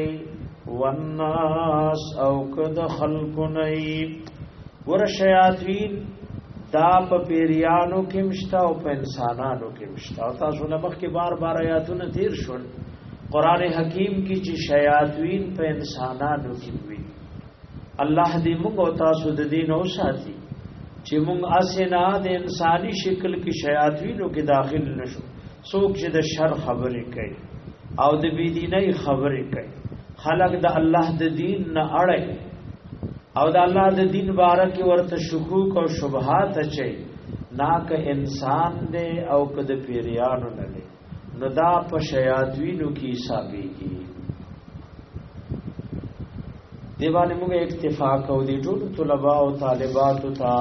والناس او کدا خلقو نه ور شیاطین دا په پیریانو کې مشتا او په انسانانو کې مشتا تاسو نه مخکې بار بار آیاتونه تیر شول قران حکیم کې چې شیاطین په انسانانو کې وي الله دې موږ او تاسو د دین او ساتي چې موږ اسنه د انساني شکل کې شیاطینو کې داخل نشو څوک چې د شر خبرې کوي او د بيدینۍ خبرې کوي خلق د الله د دین نه اړي او د الله د دین باره کې ورته شکوک او شبهات اچي ناک انسان دې او کد پیریانو نه دي نو دا په شیاطینو کې حسابيږي دیوانه موږ اکتفا کوو دي ټول طلباء او طالبات ته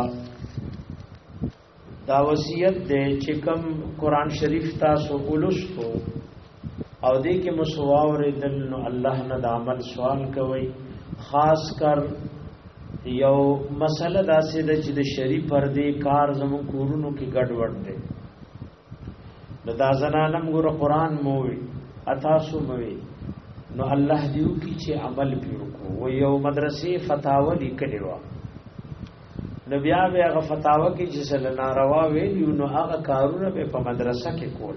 دا وصیت دې چې کوم قران شریف تاسو ولستو او دې کې مسواور دل نو الله نه د عمل سوال کوي خاص کر یو مسله داسې د چې د شری پردې کار زمو کورونو کې ګډوډ دی نو دا زنانم ګور قران مووي اتاسو مووي نو الله دیو کی چې عمل پیو کو و یو مدرسې فتاوا لیکلی و نو بیا هغه فتاوا کې چې سل ناروا ویلو نو هغه کارونه په مدرسه کې کول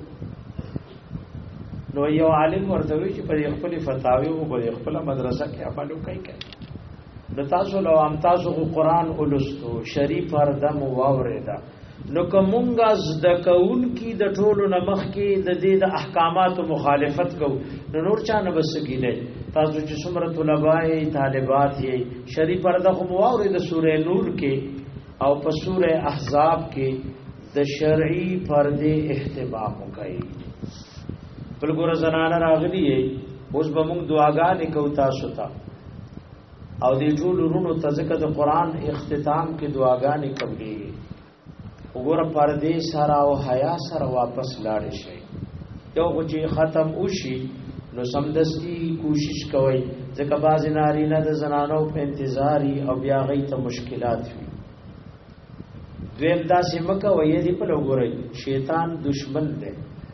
نو یو عالم ورته وی چې په خپل فتاوی او په خپل مدرسه کې عمل کوي نو تاسو لو ام تاسو قرآن ولستو شریف اردم واوریدا نو کومګه زدکون کی د ټولو نمخ کې د دې د احکامات مخالفت کو نور چا نه بسګی نه تاسو چې څومره طلباء طالبات یې شریف اردم واورید سورې نور کې او په سورې احزاب کې د شرعي پردې اهتمام کوي بلګور زنانه راغلی اوس به موږ دعاګانې کوو تاسو ته او دې ټول ورونو ته ځکه د قران اختتام کې دعاګانې کوي وګوره پردې سره او حیا سره واپس لاړ شي یو چې ختم وشي نو سمدستي کوشش کوي ځکه باز نارینه د زنانو په انتظاری او بیا غي ته مشکلات وي دویم دا سمکه وې دی په لګوري شیطان دشمن دی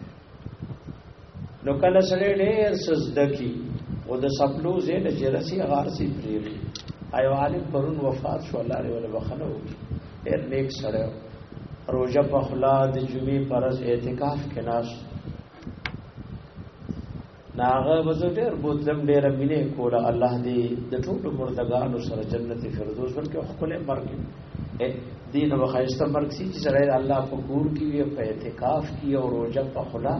نو کله سره ډېر سجدکی او د سپلو زې د جرسي غار سي پریږي ایو عالم پرون وفات شو الله لري ول بخنه وکي ډېر نیک سره روزه په خلا د جمعې پرز اعتکاف کې ناس ناغه وزو ډېر بوتلم ډېر مینه کوله الله دې د ټولو مردگانو سره جنت فردوس ورکړي خپل مرګ دین وخایسته مرګ سي چې سره الله په کور کې وي په اعتکاف کې او روزه په خلا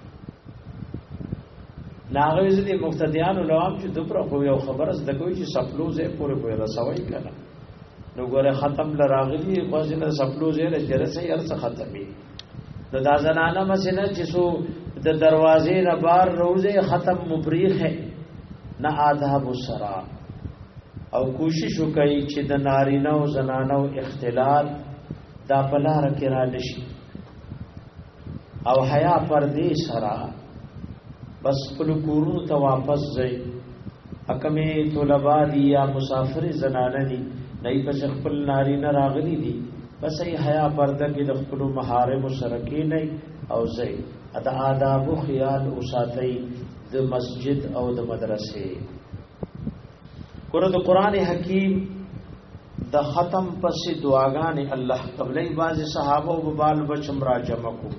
ناغه دې مفتدیان علماء چې دوپره خو یو خبره زده کوي چې سپلوزه پورې پورې رسوي کړه نو ګوره ختم لراغلی غوښنه سپلوزه له جرسه یې ارڅ ختمي نو دا زنانه مسنه چې سو د دروازې نه بار روزه ختم مبریخ ہے نه آداب السرا او کوشش وکړي چې د نارینه او زنانو اختلاط دا بلار کې را نشي او حیا پردې سرا بس خپل کورونو ته واپس ځي حکمه طلبا دي یا مسافر زنانه دي نه په خپل نارینه راغلي دي بس ای حیا پرده کې د خپل محارم سره کې نه او ځي ادا آداب او خیال او ساتي د مسجد او د مدرسې قرآن قرآن حکیم د ختم پس دعاګانې الله قبلې باز صحابه او بال بچم را جمع کو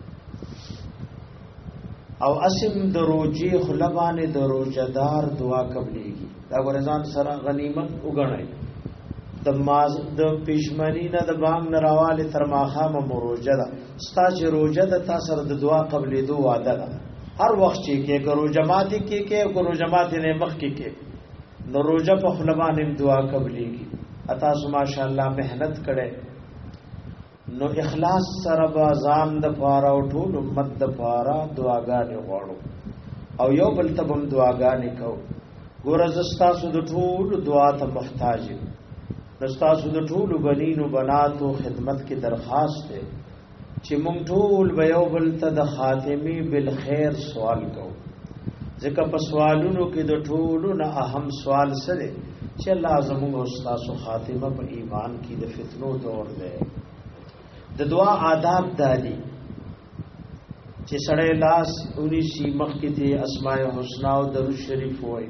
او اسم دروجی خلبانه دروجدار دعا قبلېږي دا ورزان سره غنیمت وګڼي د ماز د پښمنی نه د بام نراواله تر ماخامه مروجه ده ستا چې روجه ده تاسو سره د دعا قبلې دوه وعده ده هر وخت چې کې ګرو جماعت کې ګرو جماعت نه مخ کې نو روجه په خلبانه دعا قبلېږي اتا سو ماشاءالله مهنت کړي نو اخلاص سره بازان د پاره او ټول امت د پاره دعاګانې غواړو او یو بل ته هم دعاګانې کو ګور زستا سو د ټول دعا ته محتاج زستا سو د ټول بنینو بناتو خدمت کې درخواست ده چې مونږ ټول به یو بل ته د خاتمه بالخير سوال کو ځکه په سوالونو کې د ټولو نه اهم سوال سره چې الله زموږ او تاسو خاتمه په ایمان کې د فتنو دور ده د دعا آداب دادی چې سړی لاس اونی سی مخ کې ته اسماء الحسنا او درود شریف وای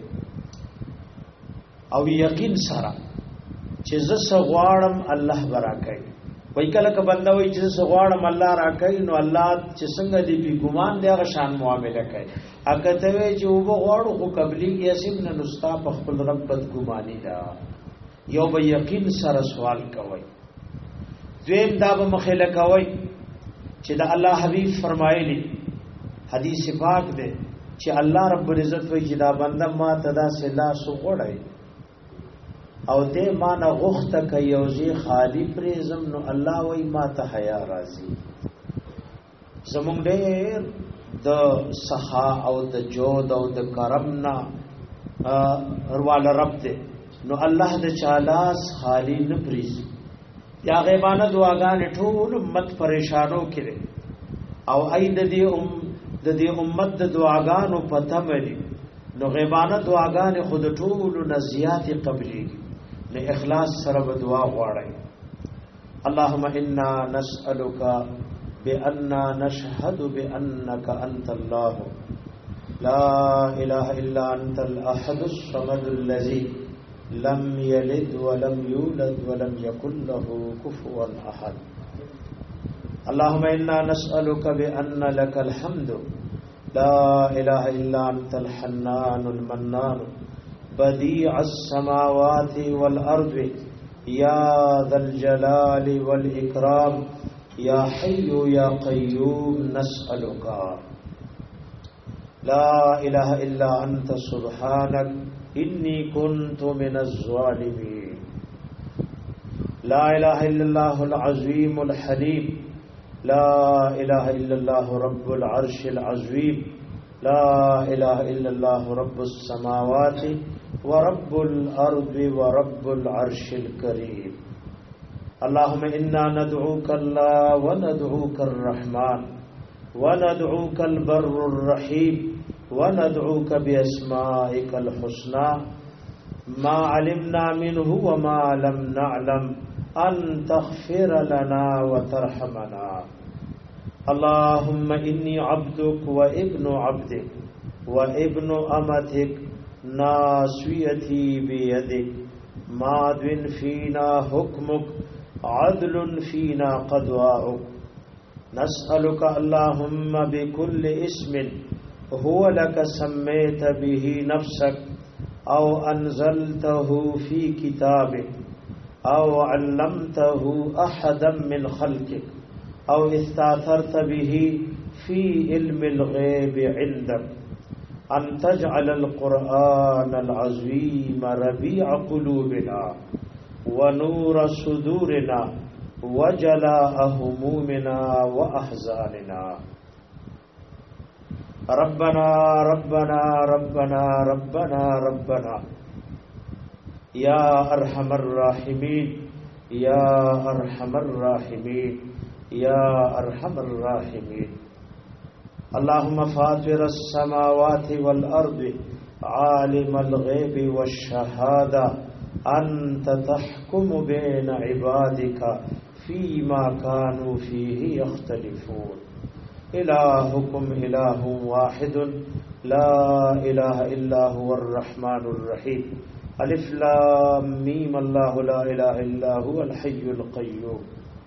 او یقین سره چې ز سغواړم الله براکای وای کله ک بنده وای چې سغواړم الله راکای نو الله چې څنګه دی په ګمان دی هغه شان معاملې کوي اګه ته وای چې وب غواړو خو قبلي کې اسیم نه نستا په خپل رب بد ګماني دا یو به یقین سره سوال کوي دویم دا به مخله کوي چې دا الله حبیب فرمایلی حدیث پاک دی چې الله رب العزت وایي چې دا بنده ما تدا سلا سو غړای او دې ما نه غخته کوي او زی خالی پرېزم نو الله وایي ما ته حیا راځي زمونږ ډېر د سخا او د جود او د کرمنا ورواله رب دې نو الله د چالاس خالی نه پرېزي یا غیبانه دعاګانې ټول امت پریشانو کړي او اې د دې امت د دعاګانو پته ملي نو غیبانه دعاګانې خود ټول نزيات قبلي نه اخلاص سره دعا غواړي اللهم انا نسالك باننا نشهد بانك انت الله لا اله الا انت الاحد الصمد الذي لم يلد ولم يولد ولم يكن له كفوا احد اللهم انا نسالك بان لك الحمد لا اله الا انت الحنان المنان بديع السماوات والارض يا ذا الجلال والاكرام يا حي يا قيوم نسالك لا اله الا انت سبحانك إني كنت من الظالمين لا إله إلا الله العظيم الحليم لا إله إلا الله رب العرش العظيم لا إله إلا الله رب السماوات ورب الأرض ورب العرش الكريم اللهم إنا ندعوك الله وندعوك الرحمن وندعوك البر الرحيم وندعوك بأسمائك الحسنى ما علمنا منه وما لم نعلم أن تغفر لنا وترحمنا. اللهم إني عبدك وابن عبدك وابن أمتك ناصيتي بيدك ماض فينا حكمك عدل فينا قضاؤك. نسألك اللهم بكل اسم هو لك سميت به نفسك أو أنزلته في كتابك أو علمته أحدا من خلقك أو استأثرت به في علم الغيب عندك أن تجعل القرآن العظيم ربيع قلوبنا ونور صدورنا وجلاء همومنا وأحزاننا. ربنا ربنا ربنا ربنا ربنا يا أرحم الراحمين يا أرحم الراحمين يا أرحم الراحمين. اللهم فاطر السماوات والأرض عالم الغيب والشهادة أنت تحكم بين عبادك فيما كانوا فيه يختلفون. إلهكم إله واحد لا إله إلا هو الرحمن الرحيم. ألف لام ميم الله لا إله إلا هو الحي القيوم.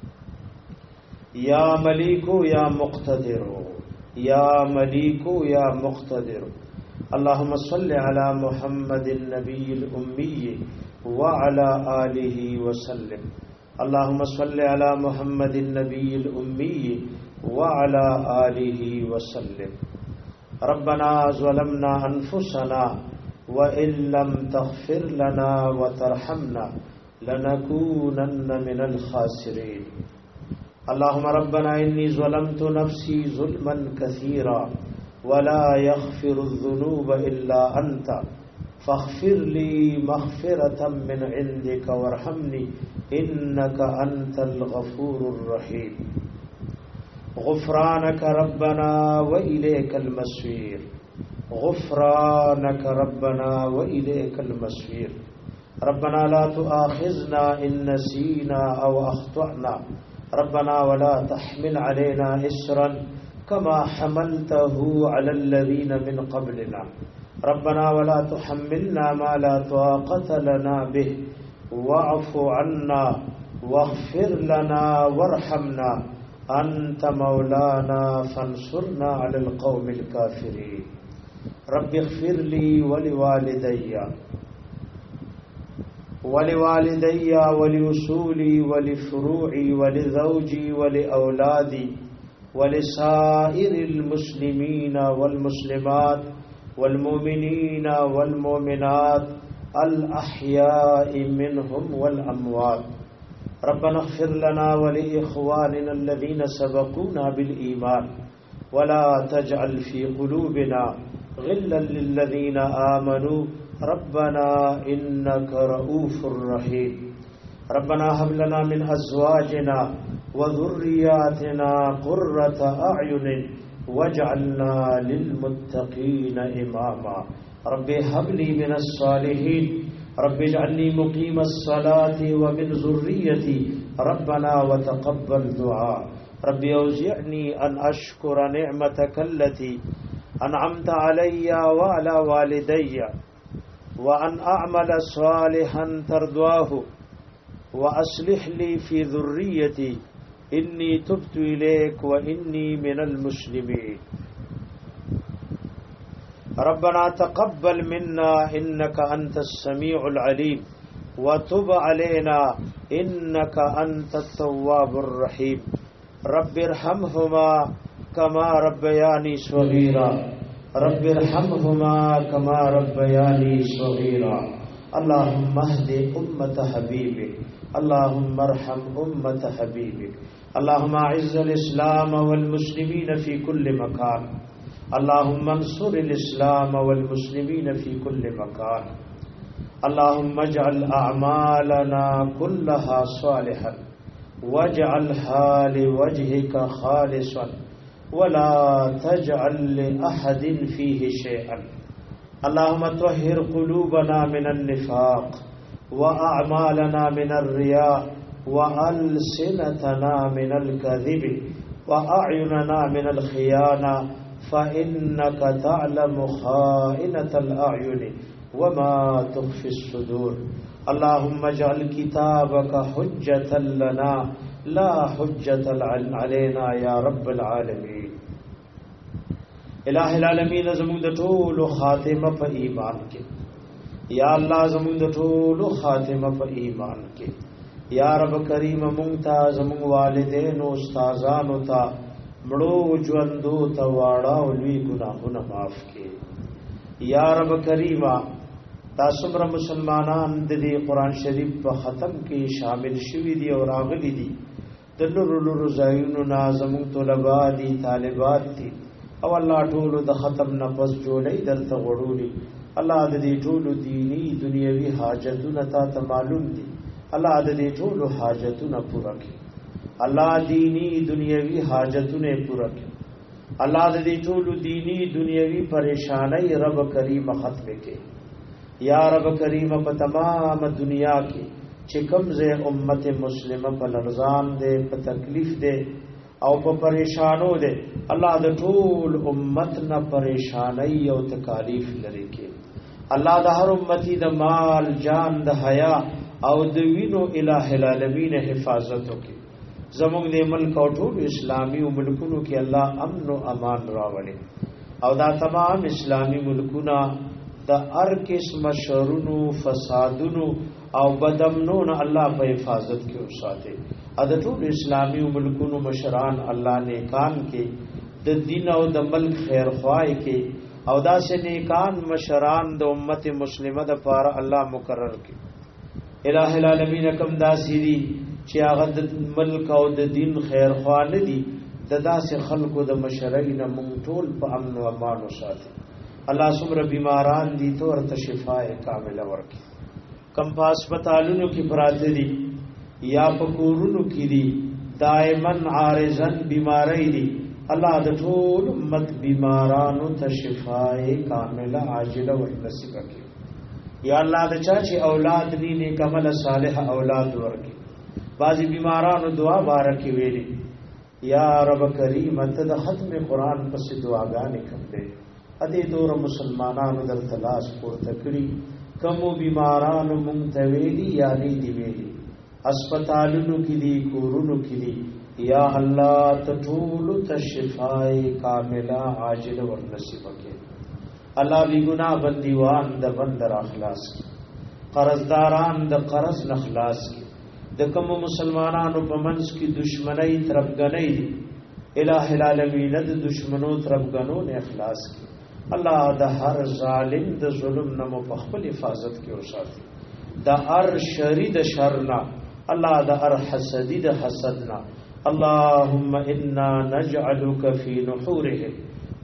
يا مليك يا مقتدر يا مليك يا مقتدر. اللهم صل على محمد النبي الأمي وعلى آله وسلم. اللهم صل على محمد النبي الأمي وعلى آله وسلم. ربنا ظلمنا أنفسنا وإن لم تغفر لنا وترحمنا لنكونن من الخاسرين. اللهم ربنا إني ظلمت نفسي ظلما كثيرا ولا يغفر الذنوب إلا أنت فاغفر لي مغفرة من عندك وارحمني إنك أنت الغفور الرحيم. غفرانك ربنا وإليك المصير. غفرانك ربنا وإليك المصير. ربنا لا تؤاخذنا إن نسينا أو أخطأنا. ربنا ولا تحمل علينا إسرا كما حملته على الذين من قبلنا. ربنا ولا تحملنا ما لا طاقة لنا به واعف عنا واغفر لنا وارحمنا أنت مولانا فانصرنا على القوم الكافرين. رب اغفر لي ولوالدي ولأصولي ولفروعي ولزوجي ولأولادي ولسائر المسلمين والمسلمات والمؤمنين والمؤمنات الأحياء منهم والأموات. ربنا اغفر لنا ولإخواننا الذين سبقونا بالإيمان ولا تجعل في قلوبنا غلا للذين آمنوا ربنا إنك رؤوف رحيم. ربنا هب لنا من أزواجنا وذرياتنا قرة أعين واجعلنا للمتقين إماما. رب هب لي من الصالحين. رب اجعلني مقيم الصلاة ومن ذريتي ربنا وتقبل دعاء. رب أوزعني أن أشكر نعمتك التي أنعمت علي وعلى والدي وأن أعمل صالحا ترضاه وأصلح لي في ذريتي إني تبت إليك وإني من المسلمين. ربنا تقبل منا إنك أنت السميع العليم وتب علينا إنك أنت التواب الرحيم. رب ارحمهما كما ربياني صغيرا. رب ارحمهما كما ربياني صغيرا. اللهم اهد أمة حبيبك. اللهم ارحم أمة حبيبك. اللهم اعز الإسلام والمسلمين في كل مكان. اللهم انصر الإسلام والمسلمين في كل مكان. اللهم اجعل أعمالنا كلها صالحا واجعلها لوجهك خالصا ولا تجعل لأحد فيه شيئا. اللهم طهر قلوبنا من النفاق وأعمالنا من الرياء وألسنتنا من الكذب وأعيننا من الخيانة فإنك تعلم خائنة الأعين وما تخفي الصدور اللهم اجعل كتابك حجة لنا لا حجة علينا يا رب العالمين. الہ العالمین زمون د ټولو خاتمه په ایمان کې، یا الله زمون د ټولو خاتمه په ایمان کې، یا رب کریم مونږ ته زمون والدین او استادانو ته مړو ژوندو ته واړه او لوی ګناهونه معاف کړي. یا رب کریم تاسو مر مسلمانان د دې قران شریف په ختم کې شامل شوي دي او راغلي دي، د نورو زایونو نازمون طلبا دي، طالبات دي، او الله ټولو د ختم نفس جوړي درته وړولي. الله د دې ټولو دینی دنیوي حاجتونه ته معلوم دي، الله د دې ټولو حاجتونه پوره کړي. الله دینی دنیوي حاجتونه پوره کړي. الله د دې ټولو دینی دنیوي پریشانای رب کریم ختم کړي. یا رب کریم په تمام دنیا کې چې کومزه امت مسلمه په لرزان ده، په تکلیف ده او په پریشانو ده، الله د ټول امت نه پریشانای او تکالیف لري کې. الله د هر امتی د مال، جان، د حیا او د وینو الہ العالمین حفاظت وکړي. زموږ د ملک او ټول اسلامي ملکونو کې الله امن او امان راوړي، او دا تمام اسلامي ملکونه د هر قسم شرونو، فسادونو او بدامنونو الله په حفاظت کې وساتي. د ټول اسلامي ملکونو مشران الله نیکان کې د دین او د ملک خیر خوای کې، او دا سه نیکان مشران د امت مسلمه د پاره الله مقرر کې. الہ العالمین کم داسری چې هغه د ملک او د دین خیر خوا نه دي، د داسې خلکو د مشرین مونږ ټول په امن او امان وساتي. الله څومره بیماران دي ته ورته شفای کامله ورکړي. کم په هسپتالونو کې پراته دي یا په کورونو کې دي دائما عارضن بیماری دي، الله د ټول امت بیمارانو ته شفای کامله عاجله ورنصیب کړي. یا الله د چا چې اولاد دي نیک عمل صالح اولاد ورکړي. بعضی بیمارانو دعا بارکی ویلي، یا رب کریم ته د ختم قرآن پس دعاګانې کوم دې ادي دور مسلمانانو در تلاش پورته کړی. کمو بیمارانو مونږ ته ویلي یا نه دی ویلي، هسپتالونو کې دي، کورونو کې دي، یا الله ته ټول ته شفای کامله عاجل ورنصیب کړي. الله بی گناہ بندیوان د بندر اخلاص کی، قرضداران د قرض نخلاص کی، د کوم مسلمانانو په منځ کې دشمنی طرفګنۍ دي، الہ العالمین د دشمنو طرفګنو نه اخلاص کی. الله د هر ظالم د ظلم نه په خپل حفاظت کې وساتي، د هر شری د شر نه، الله د هر حسدی د حسد نه. اللهم انا نجعلك في نحورهم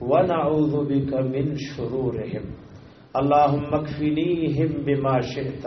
ونعوذ بك من شرورهم. اللهم اكفنيهم بما شئت،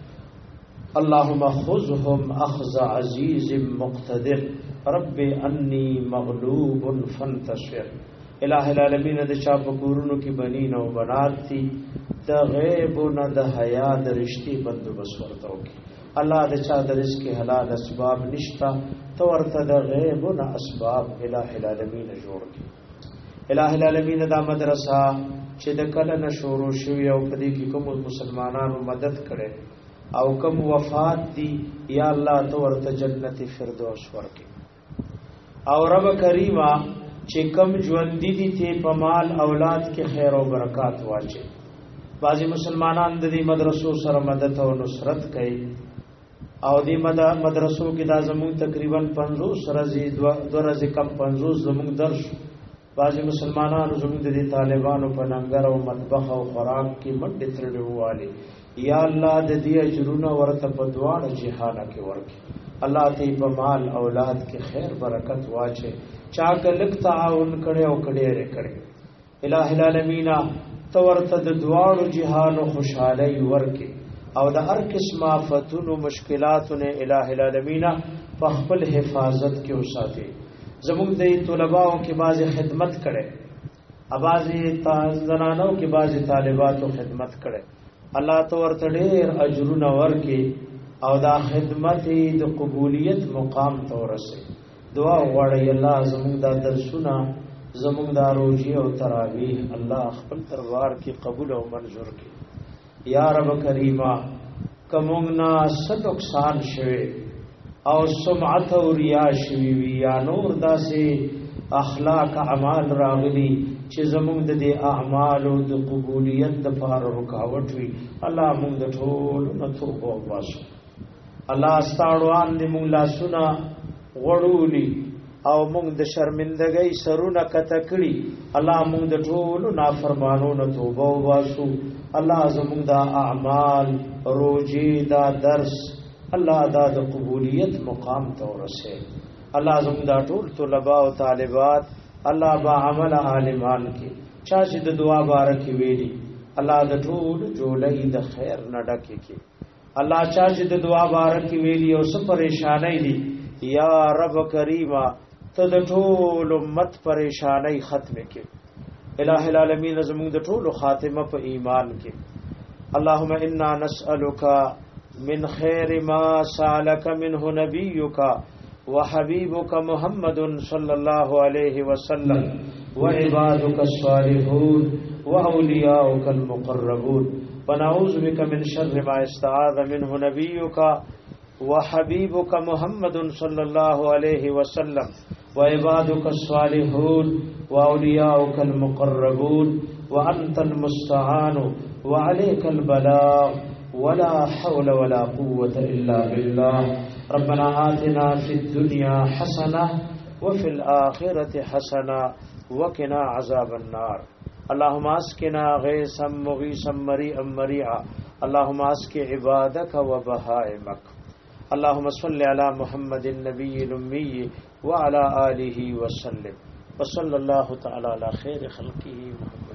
اللهم خذهم اخذ عزيز مقتدر، رب انی مغلوب فانتصر. الہ العالمین د چا په کورونو کې بنین او بنات دي، د غیب نه د حیا د رشتي بندوبست ورته وکړي. الله د چا د رزق حلال اسباب نشتا، تو ورته د غیب نه اسباب الہ العالمین جوړ کړي. الہ العالمین دا مدرسه چې د کله نه شروع شوی او په دې کې کوم مسلمانانو مدد کړي او کوم وفات دي، یا الله تو ورته جنت فردوس ورکړي. او رب کریمه چې کم ژوند دي ته په مال اولاد کې خیر او برکات واچي. بعضی مسلمانان د دې مدرسو سره مدد او نصرت کوي، او دې مدرسو کې دا زموږ تقریبا 50 ورځې 2 ورځې کم 50 زموږ درس. بعضی مسلمانانو زموږ د طالبانو په ننګر او مطبخ او خوراک کې منډې ترړې واله، یا الله د دې اجرونه ورته په دواړه جهان کې ورکړي. الله ته په مال اولاد کې خیر برکت واچي، چا کلک تعاون کړي او کړي لري کړي. الہ العالمین تو ورته د دواړو جهان خوشحالي ورکړي، او د هر قسمه آفتونو مشکلاتونه الہ العالمین په خپل حفاظت کې وساتي. زموږ د طلباو کې بعضی خدمت کړي، بعضی زنانو کې بعضی طالباتو خدمت کړي. الله تو ورته ډېر اجرونه ورکړي، او دا خدمت د قبولیت مقام ته ورسه. دعا وغواړی الله زموږ دا درسونه زموږ دا روزي او تراویح الله خپل دربار کې قبول او منظور کړي. یا رب کریما کومنا ست نقصان شوه او سمعت او ریا شوی وی یا نور داسې اخلاق اعمال راغلي چې زموږ د اعمال او د قبولیت د لپاره رکاوټ وي، الله موږ د ټول نه توبه وباسو. الله ستاړوان دې موږ لاسونه غړولي او موږ د شرمندګۍ سرونه کته کړي، الله موږ د ټول نافرمانو نه توبه وباسو. الله زموږ د اعمال روزي دا درس الله دا د قبولیت مقام ته ورسه. الله زموږ دا ټول طلباء او طالبات الله با عمل عالمان کې چا چې د دعا بارکې ویلي الله د ټول جوړې د خیر نه ډکې کې. الله چا چې د دعا بارکې ویلي او څه پریشانای دي یا رب کریما ته د ټول امت پریشانای ختم کې. الہ العالمین زموږ د ټول خاتمه په ایمان کې. اللهم انا نسألک من خیر ما سألك منه نبيك وحبيبك محمد صلى الله عليه وسلم وعبادك الصالحون وأولياؤك المقربون، ونعوذ بك من شر ما استعاذ منه نبيك وحبيبك محمد صلى الله عليه وسلم وعبادك الصالحون وأولياؤك المقربون، وأنت المستعان وعليك البلاغ ولا حول ولا قوة إلا بالله. ربنا آتنا في الدنيا حسنة وفي الآخرة حسنة وقنا عذاب النار. اللهم اسقنا غيثا مغيثا مريئا مريعا. اللهم اسق عبادك وبهائمك. اللهم صل على محمد النبي الأمي وعلى آله وسلم. وصلى الله تعالى على خير خلقه محمد.